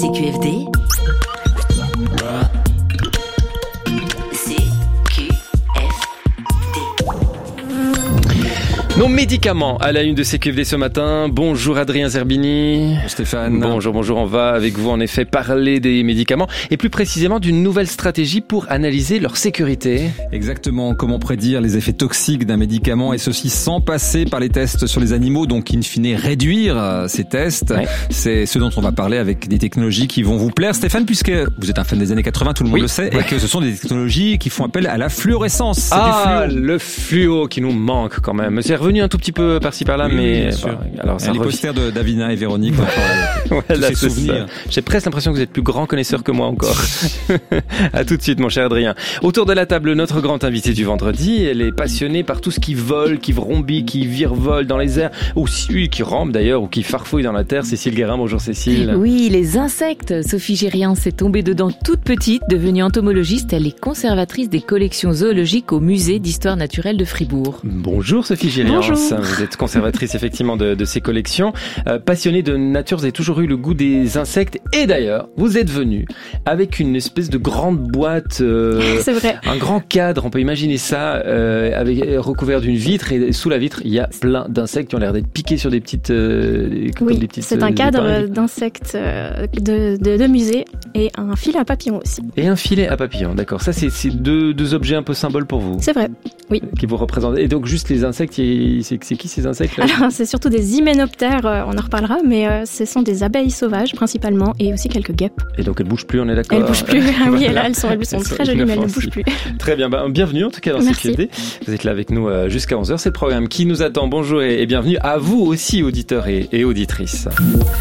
CQFD. Nos médicaments à la une de CQFD ce matin. Bonjour Adrien Zerbini. Stéphane. Bonjour. On va avec vous en effet parler des médicaments et plus précisément d'une nouvelle stratégie pour analyser leur sécurité. Exactement, comment prédire les effets toxiques d'un médicament et ceci sans passer par les tests sur les animaux, donc in fine réduire ces tests. Ouais. C'est ce dont on va parler avec des technologies qui vont vous plaire. Stéphane, puisque vous êtes un fan des années 80, tout le monde le sait, et que ce sont des technologies qui font appel à la fluorescence. C'est du fluo. Le fluo qui nous manque quand même. C'est revenu un tout petit peu par-ci par-là, mais alors ça les posters de Davina et Véronique. Voilà, c'est ça. J'ai presque l'impression que vous êtes plus grand connaisseur que moi encore. À tout de suite, mon cher Adrien. Autour de la table, notre grand invité du vendredi. Elle est passionnée par tout ce qui vole, qui vrombit, qui virevolte dans les airs, ou qui rampe d'ailleurs, ou qui farfouille dans la terre. Cécile Guérin, bonjour Cécile. Oui, les insectes. Sophie Gérian s'est tombée dedans toute petite. Devenue entomologiste, elle est conservatrice des collections zoologiques au musée d'histoire naturelle de Fribourg. Bonjour Sophie Gérian. Bonjour. Vous êtes conservatrice effectivement de ces collections. Passionnée de nature, vous avez toujours eu le goût des insectes. Et d'ailleurs, vous êtes venue avec une espèce de grande boîte, c'est vrai. Un grand cadre, on peut imaginer ça, avec recouvert d'une vitre. Et sous la vitre, il y a plein d'insectes qui ont l'air d'être piqués sur des petites... oui, c'est un cadre d'insectes de musée et un filet à papillons aussi. Et un filet à papillons, d'accord. Ça, c'est deux objets un peu symboles pour vous. C'est vrai, oui. Qui vous représentent. Et donc, juste les insectes, c'est qui ces insectes-là ? Alors, c'est surtout des hyménoptères, on en reparlera, mais ce sont des abeilles sauvages principalement et aussi quelques guêpes. Et donc, elles bougent plus, on est d'accord ? Elles bougent plus, oui, elles sont très jolies, mais elles ne bougent plus. Très bien, bienvenue en tout cas dans CQFD. Vous êtes là avec nous jusqu'à 11h, c'est le programme qui nous attend. Bonjour et bienvenue à vous aussi, auditeurs et auditrices.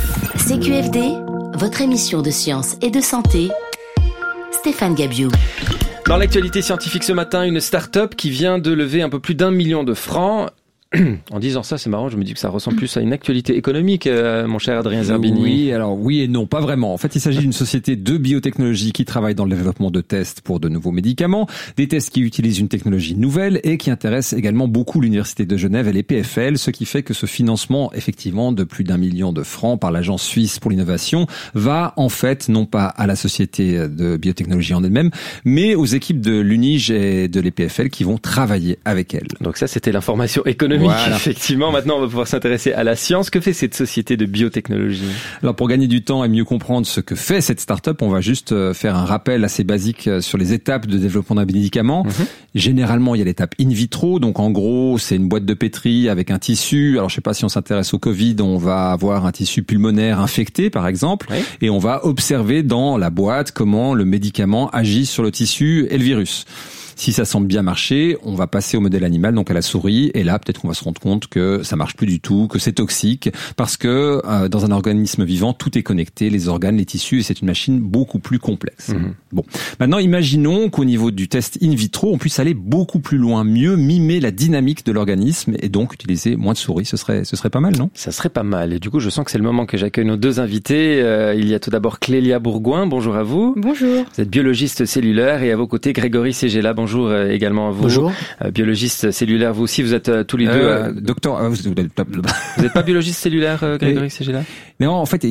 CQFD, votre émission de science et de santé. Stéphane Gabiou. Dans l'actualité scientifique ce matin, une start-up qui vient de lever un peu plus d'1 million de francs. En disant ça, c'est marrant, je me dis que ça ressemble plus à une actualité économique, mon cher Adrien Zerbini. Oui, alors oui et non, pas vraiment. En fait, il s'agit d'une société de biotechnologie qui travaille dans le développement de tests pour de nouveaux médicaments, des tests qui utilisent une technologie nouvelle et qui intéressent également beaucoup l'Université de Genève et les PFL, ce qui fait que ce financement, effectivement, de plus d'1 million de francs par l'Agence suisse pour l'innovation, va en fait non pas à la société de biotechnologie en elle-même, mais aux équipes de l'UNIGE et de l'EPFL qui vont travailler avec elle. Donc ça, c'était l'information économique. Voilà. Effectivement, maintenant on va pouvoir s'intéresser à la science. Que fait cette société de biotechnologie ? Alors pour gagner du temps et mieux comprendre ce que fait cette start-up, on va juste faire un rappel assez basique sur les étapes de développement d'un médicament. Généralement, il y a l'étape in vitro, donc en gros, c'est une boîte de pétri avec un tissu. Alors je sais pas si on s'intéresse au Covid, on va avoir un tissu pulmonaire infecté par exemple, et on va observer dans la boîte comment le médicament agit sur le tissu et le virus. Si ça semble bien marcher, on va passer au modèle animal, donc à la souris, et là, peut-être qu'on va se rendre compte que ça marche plus du tout, que c'est toxique, parce que dans un organisme vivant, tout est connecté, les organes, les tissus, et c'est une machine beaucoup plus complexe. Bon, maintenant, imaginons qu'au niveau du test in vitro, on puisse aller beaucoup plus loin, mieux mimer la dynamique de l'organisme, et donc utiliser moins de souris. Ce serait pas mal, non ? Ça serait pas mal, et du coup, je sens que c'est le moment que j'accueille nos deux invités. Il y a tout d'abord Clélia Bourgoin, bonjour à vous. Bonjour. Vous êtes biologiste cellulaire, et à vos côtés, Grégory Ségela, bonjour également à vous. Bonjour. Biologiste cellulaire, vous aussi, vous êtes tous les deux... Docteur... vous n'êtes pas biologiste cellulaire, Grégory Ségela ? Non, en fait,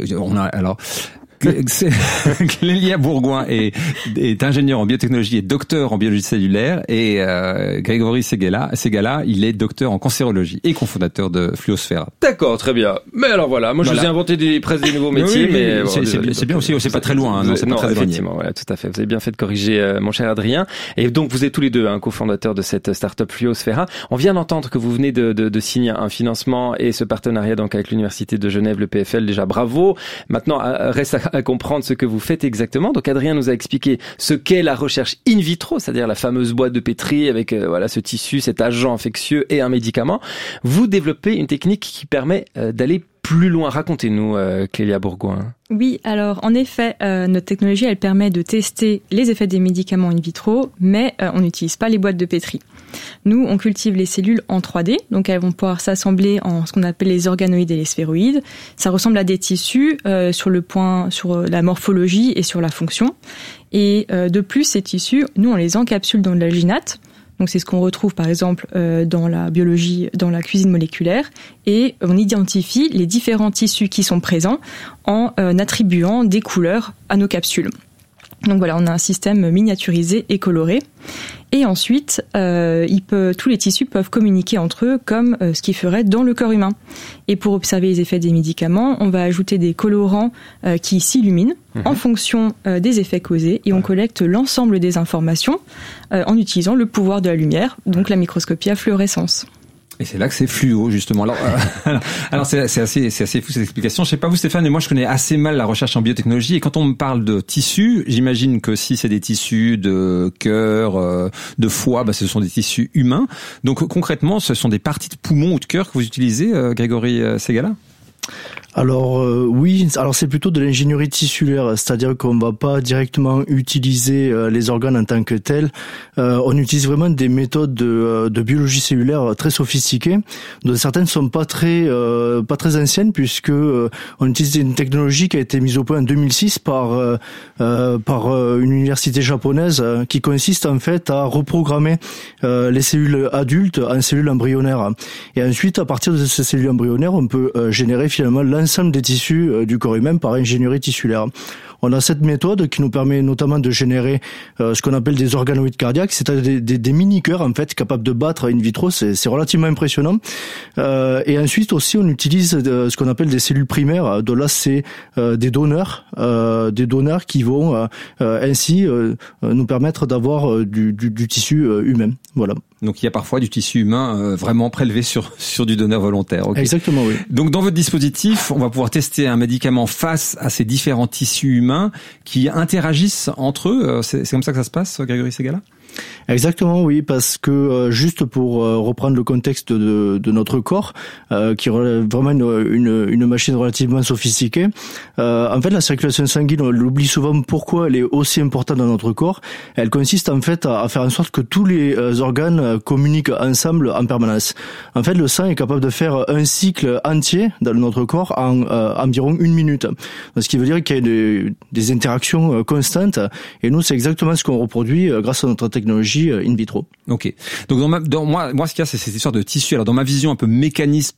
Clélia Bourgoin est ingénieur en biotechnologie et docteur en biologie cellulaire, et Grégory Ségala, il est docteur en cancérologie et cofondateur de Fluosphera. D'accord, très bien. Mais alors voilà, moi je vous ai inventé presque des nouveaux métiers, mais c'est bien aussi, c'est pas très loin, non, c'est pas très éloigné. Effectivement, voilà, tout à fait. Vous avez bien fait de corriger, mon cher Adrien. Et donc vous êtes tous les deux cofondateurs de cette start-up Fluosphera. On vient d'entendre que vous venez de signer un financement et ce partenariat donc avec l'Université de Genève, le PFL. Déjà bravo. Maintenant reste à comprendre ce que vous faites exactement. Donc Adrien nous a expliqué ce qu'est la recherche in vitro, c'est-à-dire la fameuse boîte de pétri avec ce tissu, cet agent infectieux et un médicament. Vous développez une technique qui permet d'aller plus loin. Racontez-nous, Clélia Bourgoin. Oui, alors en effet, notre technologie, elle permet de tester les effets des médicaments in vitro, mais on n'utilise pas les boîtes de pétri. Nous, on cultive les cellules en 3D, donc elles vont pouvoir s'assembler en ce qu'on appelle les organoïdes et les sphéroïdes. Ça ressemble à des tissus sur la morphologie et sur la fonction. Et de plus, ces tissus, nous, on les encapsule dans de l'alginate. Donc c'est ce qu'on retrouve par exemple dans la biologie, dans la cuisine moléculaire, et on identifie les différents tissus qui sont présents en attribuant des couleurs à nos capsules. Donc voilà, on a un système miniaturisé et coloré. Et ensuite, tous les tissus peuvent communiquer entre eux comme ce qu'ils feraient dans le corps humain. Et pour observer les effets des médicaments, on va ajouter des colorants qui s'illuminent en fonction des effets causés, et on collecte l'ensemble des informations en utilisant le pouvoir de la lumière, donc la microscopie à fluorescence. Et c'est là que c'est fluo, justement. Alors c'est assez fou cette explication. Je sais pas vous, Stéphane, mais moi je connais assez mal la recherche en biotechnologie. Et quand on me parle de tissus, j'imagine que si c'est des tissus de cœur, de foie, ce sont des tissus humains. Donc concrètement, ce sont des parties de poumon ou de cœur que vous utilisez, Grégory Ségala ? Alors oui, alors c'est plutôt de l'ingénierie tissulaire, c'est-à-dire qu'on va pas directement utiliser les organes en tant que tels. On utilise vraiment des méthodes de biologie cellulaire très sophistiquées, dont certaines sont pas très anciennes, puisque on utilise une technologie qui a été mise au point en 2006 par une université japonaise, qui consiste en fait à reprogrammer les cellules adultes en cellules embryonnaires. Et ensuite, à partir de ces cellules embryonnaires, on peut générer finalement l'ensemble des tissus du corps humain par ingénierie tissulaire. On a cette méthode qui nous permet notamment de générer ce qu'on appelle des organoïdes cardiaques, c'est-à-dire des mini-cœurs en fait capables de battre in vitro. C'est relativement impressionnant. Et ensuite aussi on utilise ce qu'on appelle des cellules primaires. Donc là c'est des donneurs qui vont ainsi nous permettre d'avoir du tissu humain. Voilà. Donc il y a parfois du tissu humain vraiment prélevé sur du donneur volontaire. Okay. Exactement, oui. Donc dans votre dispositif, on va pouvoir tester un médicament face à ces différents tissus humains qui interagissent entre eux. C'est comme ça que ça se passe, Grégory Ségala ? Exactement, oui, parce que juste pour reprendre le contexte de notre corps, qui relève vraiment une machine relativement sophistiquée, en fait la circulation sanguine, on l'oublie souvent pourquoi elle est aussi importante dans notre corps. Elle consiste en fait à faire en sorte que tous les organes communiquent ensemble en permanence. En fait, le sang est capable de faire un cycle entier dans notre corps en environ 1 minute. Ce qui veut dire qu'il y a des interactions constantes, et nous c'est exactement ce qu'on reproduit grâce à notre technologie in vitro. Ok. Donc dans moi ce qu'il y a, c'est cette histoire de tissu. Alors dans ma vision un peu mécanisme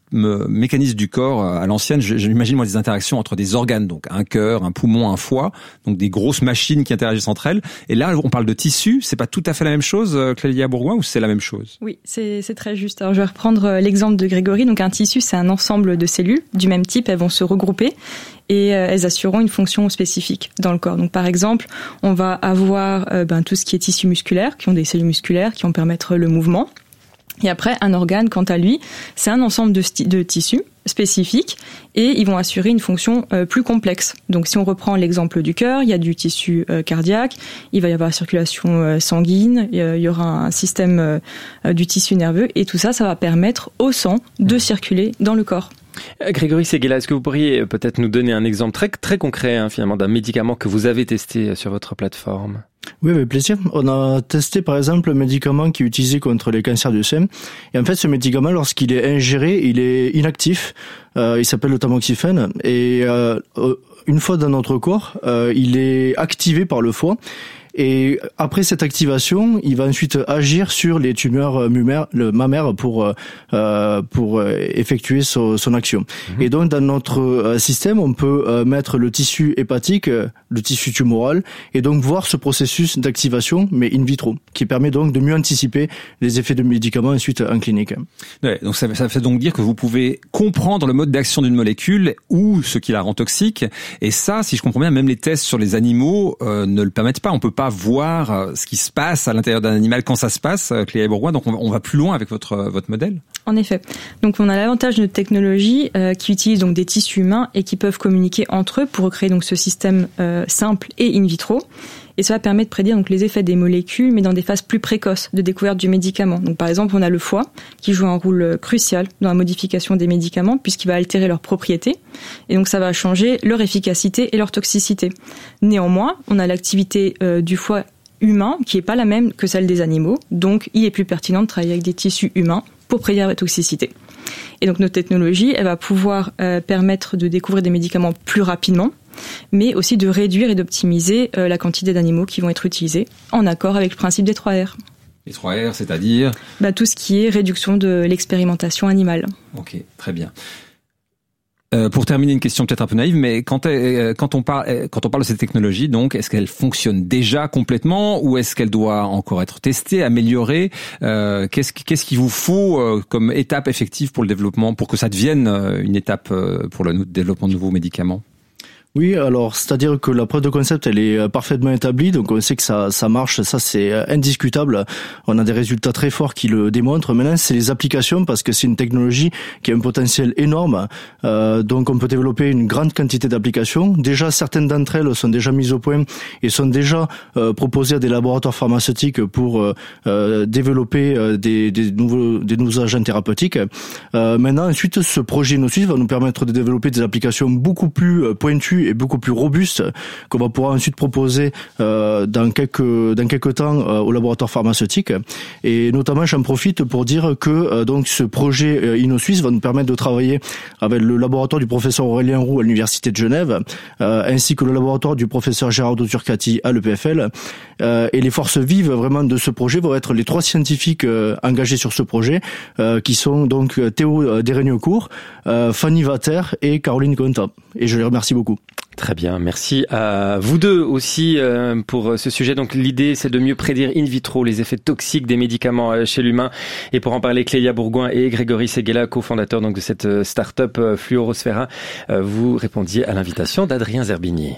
du corps à l'ancienne, j'imagine moi des interactions entre des organes, donc un cœur, un poumon, un foie, donc des grosses machines qui interagissent entre elles. Et là, on parle de tissu. C'est pas tout à fait la même chose, Clélia Bourgoin, ou c'est la même chose? Oui, c'est très juste. Alors je vais reprendre l'exemple de Grégory. Donc un tissu, c'est un ensemble de cellules du même type. Elles vont se regrouper et elles assureront une fonction spécifique dans le corps. Donc par exemple, on va avoir tout ce qui est tissu musculaire, qui ont des cellules musculaires qui vont permettre le mouvement. Et après, un organe, quant à lui, c'est un ensemble de tissus spécifiques et ils vont assurer une fonction plus complexe. Donc si on reprend l'exemple du cœur, il y a du tissu cardiaque, il va y avoir la circulation sanguine, il y aura un système du tissu nerveux et tout ça, ça va permettre au sang de circuler dans le corps. Grégory Ségala, est-ce que vous pourriez peut-être nous donner un exemple très, très concret finalement d'un médicament que vous avez testé sur votre plateforme ? Oui, avec plaisir. On a testé par exemple un médicament qui est utilisé contre les cancers du sein. Et en fait, ce médicament, lorsqu'il est ingéré, il est inactif. Il s'appelle le tamoxifène. Et une fois dans notre corps, il est activé par le foie. Et après cette activation, il va ensuite agir sur les tumeurs mammaires pour effectuer son action. Et donc dans notre système, on peut mettre le tissu hépatique, le tissu tumoral, et donc voir ce processus d'activation, mais in vitro, qui permet donc de mieux anticiper les effets de médicaments ensuite en clinique. Ouais, donc ça fait donc dire que vous pouvez comprendre le mode d'action d'une molécule ou ce qui la rend toxique. Et ça, si je comprends bien, même les tests sur les animaux ne le permettent pas. On peut pas voir ce qui se passe à l'intérieur d'un animal quand ça se passe, Clélia Bourgoin. Donc on va plus loin avec votre modèle. En effet. Donc on a l'avantage de notre technologie qui utilise donc des tissus humains et qui peuvent communiquer entre eux pour recréer donc ce système simple et in vitro. Et cela permet de prédire donc les effets des molécules, mais dans des phases plus précoces de découverte du médicament. Donc par exemple, on a le foie qui joue un rôle crucial dans la modification des médicaments puisqu'il va altérer leurs propriétés. Et donc ça va changer leur efficacité et leur toxicité. Néanmoins, on a l'activité du foie humain qui est pas la même que celle des animaux. Donc il est plus pertinent de travailler avec des tissus humains pour prédire la toxicité. Et donc notre technologie, elle va pouvoir permettre de découvrir des médicaments plus rapidement, mais aussi de réduire et d'optimiser la quantité d'animaux qui vont être utilisés en accord avec le principe des 3 R. Les 3 R, c'est-à-dire tout ce qui est réduction de l'expérimentation animale. Ok, très bien. Pour terminer, une question peut-être un peu naïve, mais quand on parle de cette technologie, donc, est-ce qu'elle fonctionne déjà complètement ou est-ce qu'elle doit encore être testée, améliorée? Qu'est-ce qu'il vous faut comme étape effective pour le développement, pour que ça devienne une étape pour le développement de nouveaux médicaments? Oui, alors c'est-à-dire que la preuve de concept elle est parfaitement établie, donc on sait que ça marche, ça c'est indiscutable. On a des résultats très forts qui le démontrent. Maintenant c'est les applications parce que c'est une technologie qui a un potentiel énorme. Donc on peut développer une grande quantité d'applications. Déjà certaines d'entre elles sont déjà mises au point et sont déjà proposées à des laboratoires pharmaceutiques pour développer des nouveaux agents thérapeutiques. Maintenant ensuite ce projet InnoSuisse va nous permettre de développer des applications beaucoup plus pointues et beaucoup plus robuste qu'on va pouvoir ensuite proposer dans quelques temps au laboratoire pharmaceutique. Et notamment, j'en profite pour dire que donc ce projet InnoSuisse va nous permettre de travailler avec le laboratoire du professeur Aurélien Roux à l'Université de Genève, ainsi que le laboratoire du professeur Gerardo Turcati à l'EPFL. Et les forces vives vraiment de ce projet vont être les 3 scientifiques engagés sur ce projet, qui sont donc Théo Desrégnecourt, Fanny Vater et Caroline Conta. Et je les remercie beaucoup. Très bien, merci à vous deux aussi pour ce sujet. Donc l'idée c'est de mieux prédire in vitro les effets toxiques des médicaments chez l'humain. Et pour en parler, Clélia Bourgoin et Grégory Seguela, cofondateurs donc de cette start-up Fluorosphera, vous répondiez à l'invitation d'Adrien Zerbini.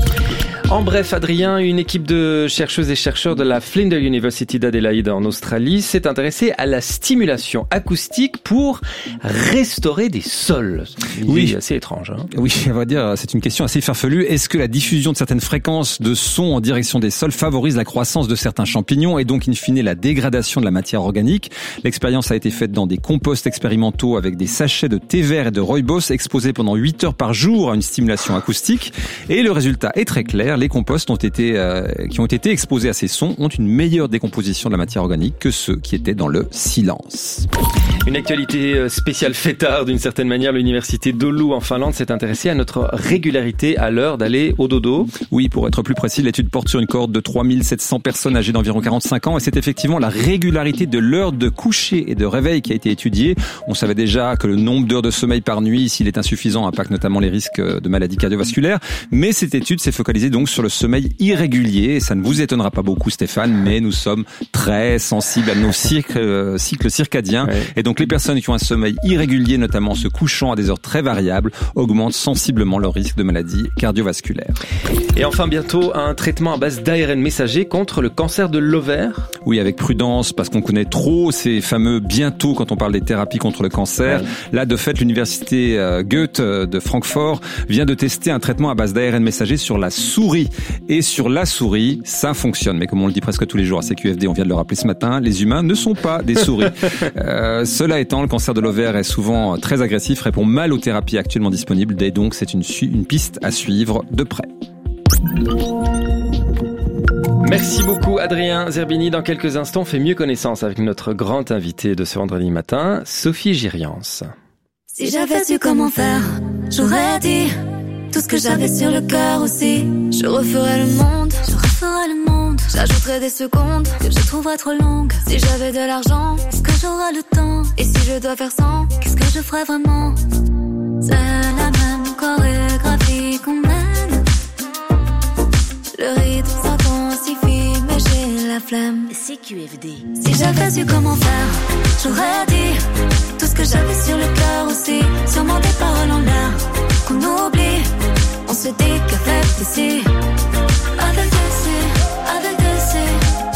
En bref, Adrien, une équipe de chercheuses et chercheurs de la Flinders University d'Adélaïde en Australie s'est intéressée à la stimulation acoustique pour restaurer des sols. Oui, assez étrange. Hein. Oui, on va dire, c'est une question assez farfelue. Est-ce que la diffusion de certaines fréquences de son en direction des sols favorise la croissance de certains champignons et donc in fine la dégradation de la matière organique? L'expérience a été faite dans des composts expérimentaux avec des sachets de thé vert et de rooibos exposés pendant 8 heures par jour à une stimulation acoustique. Et le résultat est très clair. Les composts qui ont été exposés à ces sons ont une meilleure décomposition de la matière organique que ceux qui étaient dans le silence. Une actualité spéciale fêtard d'une certaine manière. L'université d'Oulu en Finlande s'est intéressée à notre régularité à l'heure d'aller au dodo. Oui, pour être plus précis, l'étude porte sur une cohorte de 3700 personnes âgées d'environ 45 ans et c'est effectivement la régularité de l'heure de coucher et de réveil qui a été étudiée. On savait déjà que le nombre d'heures de sommeil par nuit, s'il est insuffisant, impacte notamment les risques de maladies cardiovasculaires. Mais cette étude s'est focalisée donc sur le sommeil irrégulier. Et ça ne vous étonnera pas beaucoup, Stéphane, mais nous sommes très sensibles à nos cycles circadiens. Ouais. Et donc les personnes qui ont un sommeil irrégulier, notamment se couchant à des heures très variables, augmentent sensiblement leur risque de maladies cardiovasculaires. Et enfin bientôt un traitement à base d'ARN messager contre le cancer de l'ovaire. Oui, avec prudence, parce qu'on connaît trop ces fameux bientôt quand on parle des thérapies contre le cancer. Ouais. Là, de fait, l'université Goethe de Francfort vient de tester un traitement à base d'ARN messager sur la souris. Et sur la souris, ça fonctionne. Mais comme on le dit presque tous les jours à CQFD, on vient de le rappeler ce matin, les humains ne sont pas des souris. Cela étant, le cancer de l'ovaire est souvent très agressif, répond mal aux thérapies actuellement disponibles, et donc c'est une piste à suivre de près. Merci beaucoup Adrien Zerbini. Dans quelques instants, on fait mieux connaissance avec notre grand invité de ce vendredi matin, Sophie Girians. Si j'avais su comment faire, j'aurais dit tout ce que j'avais sur le cœur aussi. Je referais le monde, j'ajouterais des secondes que je trouverais trop longues. Si j'avais de l'argent, est-ce que j'aurais le temps? Et si je dois faire 100, qu'est-ce que je ferais vraiment? C'est la même chorégraphie qu'on mène. Le rythme s'intensifie, mais j'ai la flemme. CQFD. Si j'avais su comment faire, j'aurais dit tout ce que j'avais sur le cœur aussi. Sûrement des paroles en l'air qu'on oublie. On se dit qu'avec des si, avec des si, avec des si,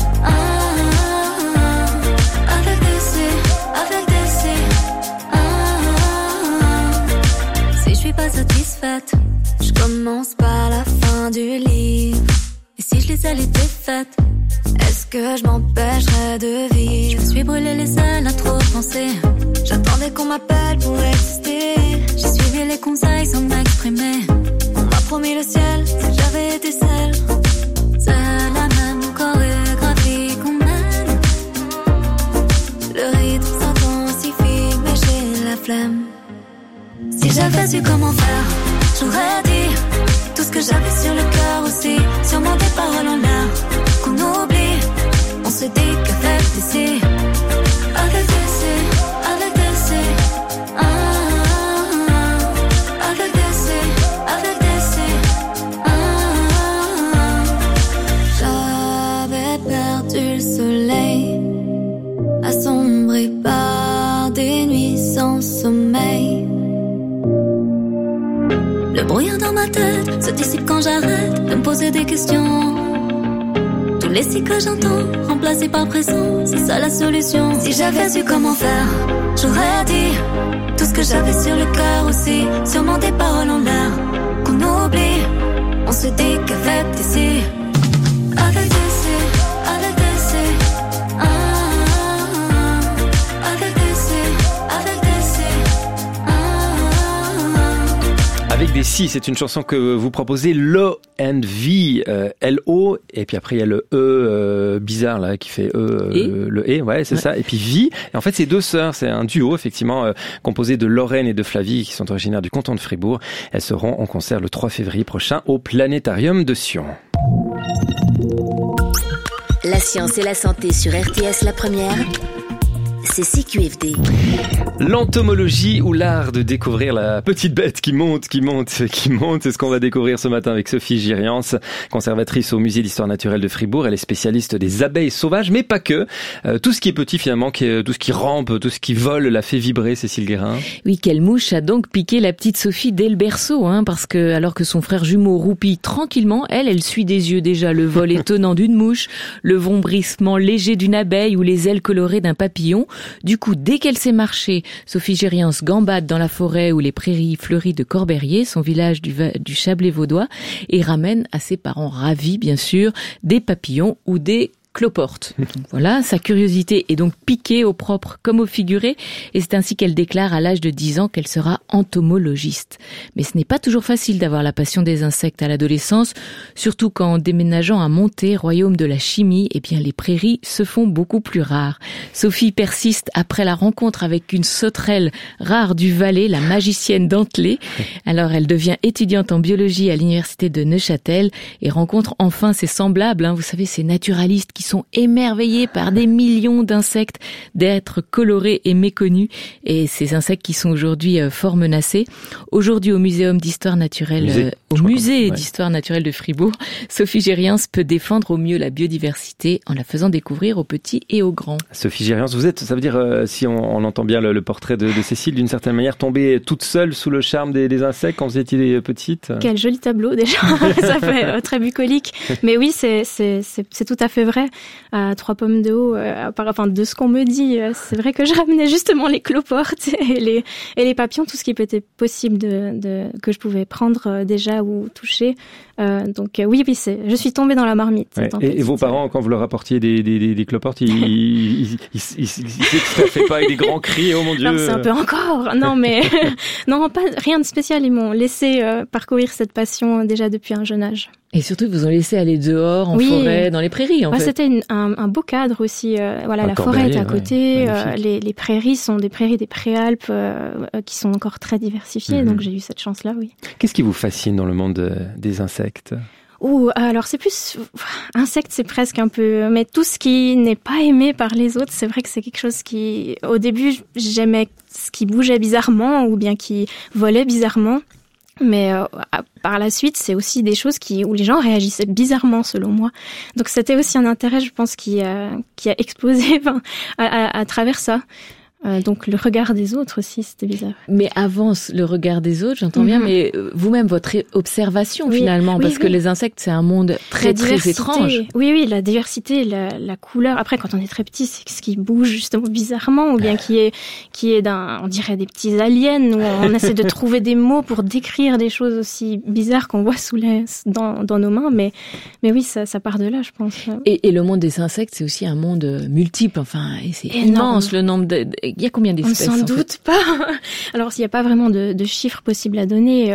avec des si, avec des si, Si je suis pas satisfaite, je commence par la fin du livre. Et si je lisais les défaites, est-ce que je m'empêcherais de vivre? Je me suis brûlé les ailes à trop penser. J'attendais qu'on m'appelle pour exister. J'ai suivi les conseils sans m'exprimer. On m'a promis le ciel si j'avais été seule. C'est la même chorégraphie qu'on mène. Le rythme s'intensifie, mais j'ai la flemme. Si j'avais su comment faire, j'aurais dit tout ce que j'avais sur le cœur aussi. Sûrement des paroles en l'air qu'on oublie. On se dit qu'avec des C. Avec des C, avec des C. Avec des C, avec des C. J'avais perdu le soleil, assombri par des nuits sans sommeil. Le brouillard dans ma tête se dissipe quand j'arrête de me poser des questions. Tous les si que j'entends, remplacés par présent, c'est ça la solution. Si j'avais su comment faire, j'aurais dit tout ce que j'avais sur le cœur aussi. Sûrement des paroles en l'air qu'on oublie. On se dit qu'avec des si, avec des si, avec des si, avec des si, avec des si, Avec des si, c'est une chanson que vous proposez, Lo and V, L-O, et puis après il y a le E bizarre là qui fait le E, ouais c'est ça, et puis V. Et en fait c'est deux sœurs, c'est un duo effectivement composé de Lorraine et de Flavie qui sont originaires du canton de Fribourg. Elles seront en concert le 3 février prochain au Planétarium de Sion. La science et la santé sur RTS La Première, c'est CQFD. L'entomologie ou l'art de découvrir la petite bête qui monte, c'est ce qu'on va découvrir ce matin avec Sophie Girians, conservatrice au musée d'histoire naturelle de Fribourg. Elle est spécialiste des abeilles sauvages, mais pas que. Tout ce qui est petit finalement, tout ce qui rampe, tout ce qui vole la fait vibrer, Cécile Guérin. Oui, quelle mouche a donc piqué la petite Sophie dès le berceau, parce que alors que son frère jumeau roupit tranquillement, elle suit des yeux déjà le vol étonnant d'une mouche, le vombrissement léger d'une abeille ou les ailes colorées d'un papillon. Du coup, dès qu'elle sait marcher, Sophie Gériens gambade dans la forêt ou les prairies fleuries de Corberrier, son village du Chablais vaudois, et ramène à ses parents ravis, bien sûr, des papillons ou des cloporte. Donc voilà, sa curiosité est donc piquée au propre comme au figuré, et c'est ainsi qu'elle déclare à l'âge de 10 ans qu'elle sera entomologiste. Mais ce n'est pas toujours facile d'avoir la passion des insectes à l'adolescence, surtout qu'en déménageant à Monté, royaume de la chimie, les prairies se font beaucoup plus rares. Sophie persiste après la rencontre avec une sauterelle rare du Valais, la magicienne dentelée. Alors elle devient étudiante en biologie à l'université de Neuchâtel et rencontre enfin ses semblables, vous savez, ces naturalistes qui sont émerveillés par des millions d'insectes, d'êtres colorés et méconnus, et ces insectes qui sont aujourd'hui fort menacés. Aujourd'hui au musée d'histoire naturelle de Fribourg, Sophie Gériens peut défendre au mieux la biodiversité en la faisant découvrir aux petits et aux grands. Sophie Gériens, vous êtes, ça veut dire, si on entend bien le portrait de Cécile, d'une certaine manière tombée toute seule sous le charme des insectes quand vous étiez petite. Quel joli tableau déjà, ça fait très bucolique. Mais oui, c'est tout à fait vrai. À 3 pommes de haut, de ce qu'on me dit, c'est vrai que je ramenais justement les cloportes et les papillons, tout ce qui était possible que je pouvais prendre déjà ou toucher. Donc oui, je suis tombée dans la marmite. Ouais. Et vos parents, quand vous leur apportiez des cloportes, ils fait pas avec des grands cris, oh mon Dieu. Non, c'est un peu encore. Non, mais non, pas rien de spécial. Ils m'ont laissé parcourir cette passion déjà depuis un jeune âge. Et surtout, ils vous ont laissé aller dehors, en forêt, dans les prairies, en fait. C'était un beau cadre aussi. La forêt est à côté. Les prairies sont des prairies des préalpes qui sont encore très diversifiées. Donc j'ai eu cette chance-là, oui. Qu'est-ce qui vous fascine dans le monde des insectes ? Alors c'est plus insectes, c'est presque un peu, mais tout ce qui n'est pas aimé par les autres, c'est vrai que c'est quelque chose qui, au début, j'aimais ce qui bougeait bizarrement ou bien qui volait bizarrement. Mais par la suite, c'est aussi des choses où les gens réagissaient bizarrement, selon moi. Donc c'était aussi un intérêt, je pense, qui a explosé à travers ça. Donc le regard des autres aussi, c'était bizarre. Mais avant le regard des autres, j'entends bien, mais vous-même, votre observation finalement, parce que les insectes, c'est un monde très étrange. Oui, la diversité, la couleur. Après, quand on est très petit, c'est ce qui bouge justement bizarrement, ou bien qui est on dirait des petits aliens, où on essaie de trouver des mots pour décrire des choses aussi bizarres qu'on voit dans nos mains. Mais oui, ça part de là, je pense. Et le monde des insectes, c'est aussi un monde multiple. Et c'est immense le nombre il y a combien d'espèces? On ne s'en doute pas. Alors, s'il n'y a pas vraiment de chiffres possibles à donner,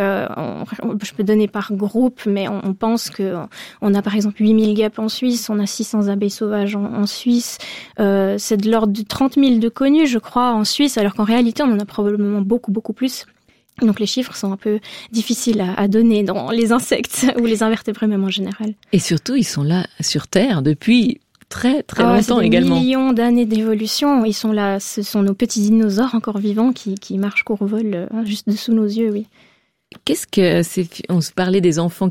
je peux donner par groupe, mais on pense on a par exemple 8000 guêpes en Suisse, on a 600 abeilles sauvages en Suisse. C'est de l'ordre de 30 000 de connus, je crois, en Suisse, alors qu'en réalité, on en a probablement beaucoup, beaucoup plus. Donc les chiffres sont un peu difficiles à donner dans les insectes ou les invertébrés même en général. Et surtout, ils sont là sur Terre depuis très très longtemps également. Des millions d'années d'évolution. Ils sont là, ce sont nos petits dinosaures encore vivants qui marchent, qu'on revole juste dessous nos yeux, oui. Qu'est-ce que c'est? On se parlait des enfants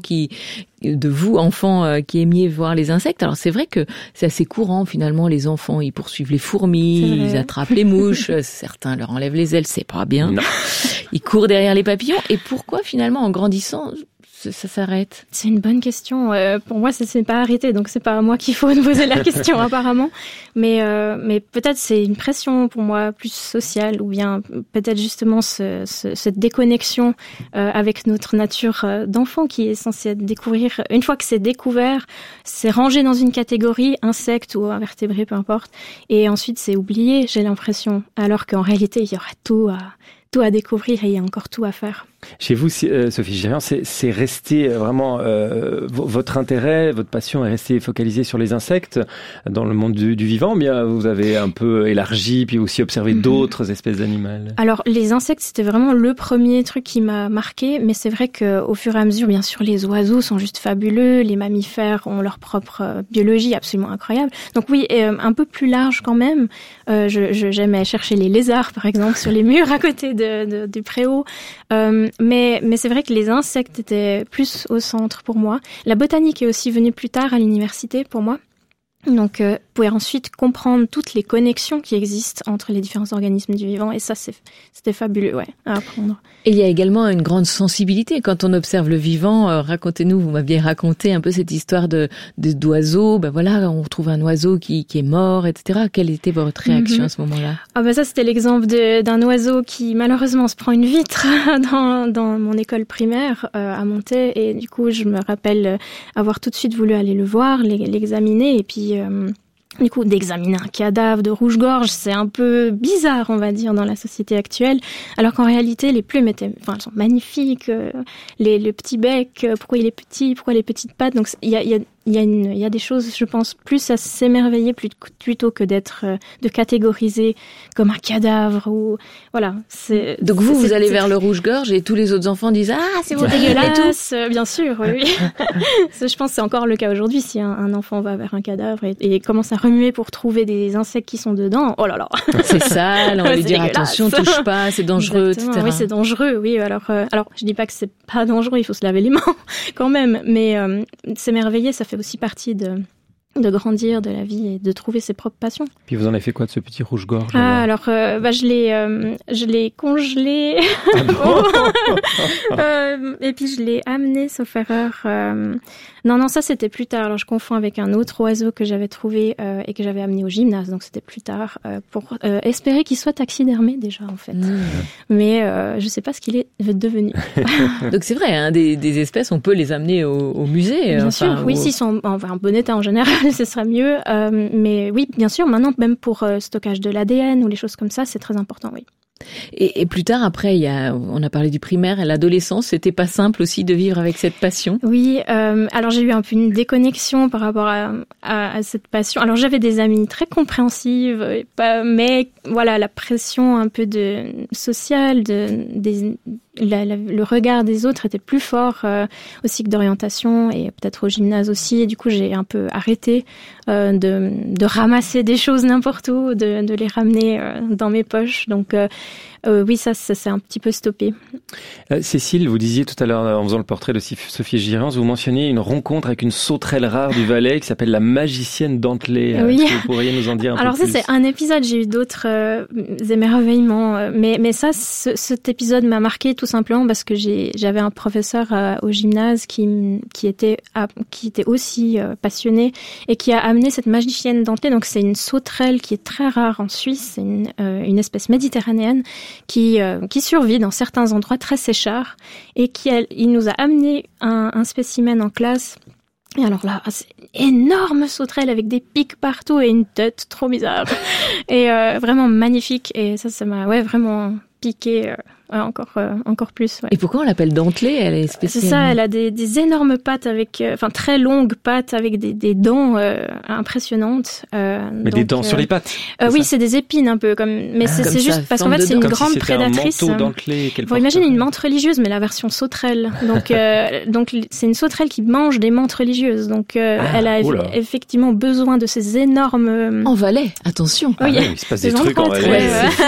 de vous, enfants qui aimiez voir les insectes. Alors c'est vrai que c'est assez courant finalement. Les enfants, ils poursuivent les fourmis, ils attrapent les mouches. Certains leur enlèvent les ailes, c'est pas bien. Non. Ils courent derrière les papillons. Et pourquoi finalement, en grandissant, ça s'arrête? C'est une bonne question. Pour moi, ça s'est pas arrêté, donc c'est pas à moi qu'il faut poser la question apparemment. Mais peut-être c'est une pression pour moi plus sociale, ou bien peut-être justement cette déconnexion avec notre nature d'enfant qui est censée découvrir. Une fois que c'est découvert, c'est rangé dans une catégorie, insecte ou invertébré, peu importe. Et ensuite c'est oublié, j'ai l'impression. Alors qu'en réalité, il y aura tout à découvrir et il y a encore tout à faire. Chez vous, Sophie Girian, c'est resté vraiment votre intérêt, votre passion est restée focalisée sur les insectes dans le monde du vivant, bien vous avez un peu élargi puis aussi observé d'autres espèces d'animaux. Alors les insectes, c'était vraiment le premier truc qui m'a marqué, mais c'est vrai que au fur et à mesure, bien sûr, les oiseaux sont juste fabuleux, les mammifères ont leur propre biologie absolument incroyable. Donc oui, un peu plus large quand même. J'aimais chercher les lézards, par exemple, sur les murs à côté du préau. Mais c'est vrai que les insectes étaient plus au centre pour moi. La botanique est aussi venue plus tard à l'université pour moi. Donc, vous pouvez ensuite comprendre toutes les connexions qui existent entre les différents organismes du vivant. Et ça, c'était fabuleux, à apprendre. Et il y a également une grande sensibilité quand on observe le vivant. Racontez-nous, vous m'aviez raconté un peu cette histoire d'oiseaux. Ben voilà, on trouve un oiseau qui est mort, etc. Quelle était votre réaction à ce moment-là? Ça, c'était l'exemple d'un oiseau qui, malheureusement, se prend une vitre dans mon école primaire à Montaix. Et du coup, je me rappelle avoir tout de suite voulu aller le voir, l'examiner, et puis du coup, d'examiner un cadavre de rouge-gorge, c'est un peu bizarre, on va dire, dans la société actuelle. Alors qu'en réalité, les plumes elles sont magnifiques, le petit bec, pourquoi il est petit, pourquoi les petites pattes. Donc, il y a des choses, je pense, plus à s'émerveiller plutôt que de catégoriser comme un cadavre ou voilà. Donc vous allez vers le rouge-gorge et tous les autres enfants disent c'est beau, dégueulasse, bien sûr, oui. Je pense que c'est encore le cas aujourd'hui. Si un enfant va vers un cadavre et commence à remuer pour trouver des insectes qui sont dedans, oh là là. C'est sale, on va lui dire attention, touche pas, c'est dangereux, Exactement, etc. Oui, c'est dangereux, oui. Alors je dis pas que c'est pas dangereux, il faut se laver les mains quand même, mais s'émerveiller, ça fait aussi partie de grandir, de la vie et de trouver ses propres passions. Puis vous en avez fait quoi de ce petit rouge-gorge? Je l'ai congelé. Et puis je l'ai amené, sauf erreur. Non, ça c'était plus tard. Alors je confonds avec un autre oiseau que j'avais trouvé et que j'avais amené au gymnase, donc c'était plus tard pour espérer qu'il soit taxidermé déjà en fait. Mais je sais pas ce qu'il est devenu. Donc c'est vrai, des espèces on peut les amener au musée. Bien sûr, oui, s'ils sont en bon état en général, ce serait mieux. Mais oui, bien sûr, maintenant même pour stockage de l'ADN ou les choses comme ça, c'est très important, oui. Et plus tard, après, on a parlé du primaire et l'adolescence. C'était pas simple aussi de vivre avec cette passion? Oui, alors j'ai eu un peu une déconnexion par rapport à cette passion. Alors j'avais des amies très compréhensives, mais voilà, la pression un peu sociale, le regard des autres était plus fort au cycle d'orientation et peut-être au gymnase aussi. Et du coup, j'ai un peu arrêté de ramasser des choses n'importe où, de les ramener dans mes poches. Donc oui, ça s'est un petit peu stoppé. Cécile, vous disiez tout à l'heure, en faisant le portrait de Sophie Girian, vous mentionniez une rencontre avec une sauterelle rare du Valais qui s'appelle la magicienne dentelée. Oui. Est-ce que vous pourriez nous en dire un peu plus? Alors ça, c'est un épisode, j'ai eu d'autres émerveillements. Mais ça, cet épisode m'a marqué tout simplement parce que j'avais un professeur au gymnase qui était aussi passionné et qui a amené cette magicienne dentelée. Donc c'est une sauterelle qui est très rare en Suisse, c'est une espèce méditerranéenne qui survit dans certains endroits très séchards et il nous a amené un spécimen en classe. Et alors là, c'est une énorme sauterelle avec des pics partout et une tête trop bizarre et vraiment magnifique. Et ça m'a vraiment piqué encore plus. Ouais. Et pourquoi on l'appelle dentelée? Elle est spéciale. C'est ça, elle a des énormes pattes avec, très longues pattes avec des dents impressionnantes. Mais des dents sur les pattes. Oui, c'est des épines un peu mais c'est juste parce qu'en fait c'est une grande prédatrice. Un manteau dentelé Faut imaginer une menthe religieuse, mais la version sauterelle. Donc c'est une sauterelle qui mange des menthes religieuses. Donc elle a effectivement besoin de ces énormes. En Valais, attention. Oui, il se passe des trucs en Valais.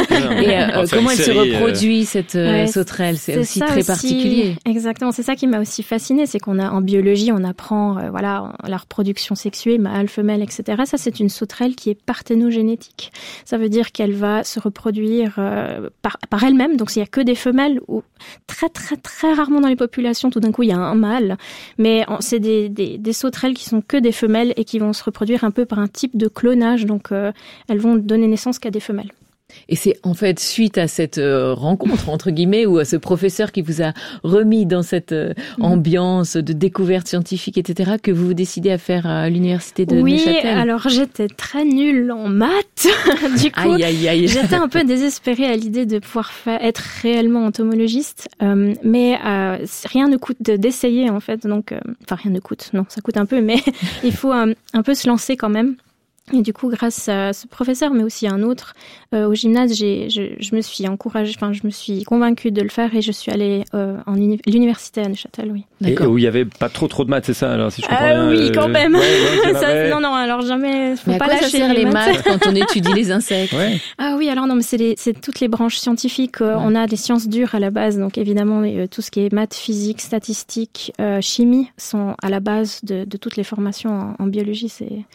Et comment elle se reproduit cette sauterelle? C'est aussi très particulier. Exactement, c'est ça qui m'a aussi fascinée, c'est qu'on a en biologie, on apprend la reproduction sexuée, mâle, femelle, etc. Ça, c'est une sauterelle qui est parthénogénétique. Ça veut dire qu'elle va se reproduire par elle-même. Donc, s'il y a que des femelles, ou très très très rarement dans les populations, tout d'un coup, il y a un mâle. Mais c'est des sauterelles qui sont que des femelles et qui vont se reproduire un peu par un type de clonage. Donc, elles vont donner naissance qu'à des femelles. Et c'est en fait suite à cette rencontre, entre guillemets, ou à ce professeur qui vous a remis dans cette ambiance de découverte scientifique, etc., que vous vous décidez à faire à l'université de Neuchâtel. Oui, alors j'étais très nulle en maths. Du coup, j'étais un peu désespérée à l'idée de pouvoir être réellement entomologiste. Mais rien ne coûte d'essayer, en fait. Donc, rien ne coûte. Non, ça coûte un peu, mais il faut un peu se lancer quand même. Et du coup, grâce à ce professeur, mais aussi à un autre, au gymnase, je me suis encouragée, je me suis convaincue de le faire et je suis allée l'université à Neuchâtel, oui. Et où il y avait pas trop de maths, c'est ça, alors, si je comprends bien. Oui, quand même. Non, alors jamais, faut pas lâcher les maths quand on étudie les insectes. Ouais. Ah oui, alors non, mais c'est toutes les branches scientifiques. On a des sciences dures à la base, donc évidemment, tout ce qui est maths, physique, statistique, chimie sont à la base de toutes les formations en biologie.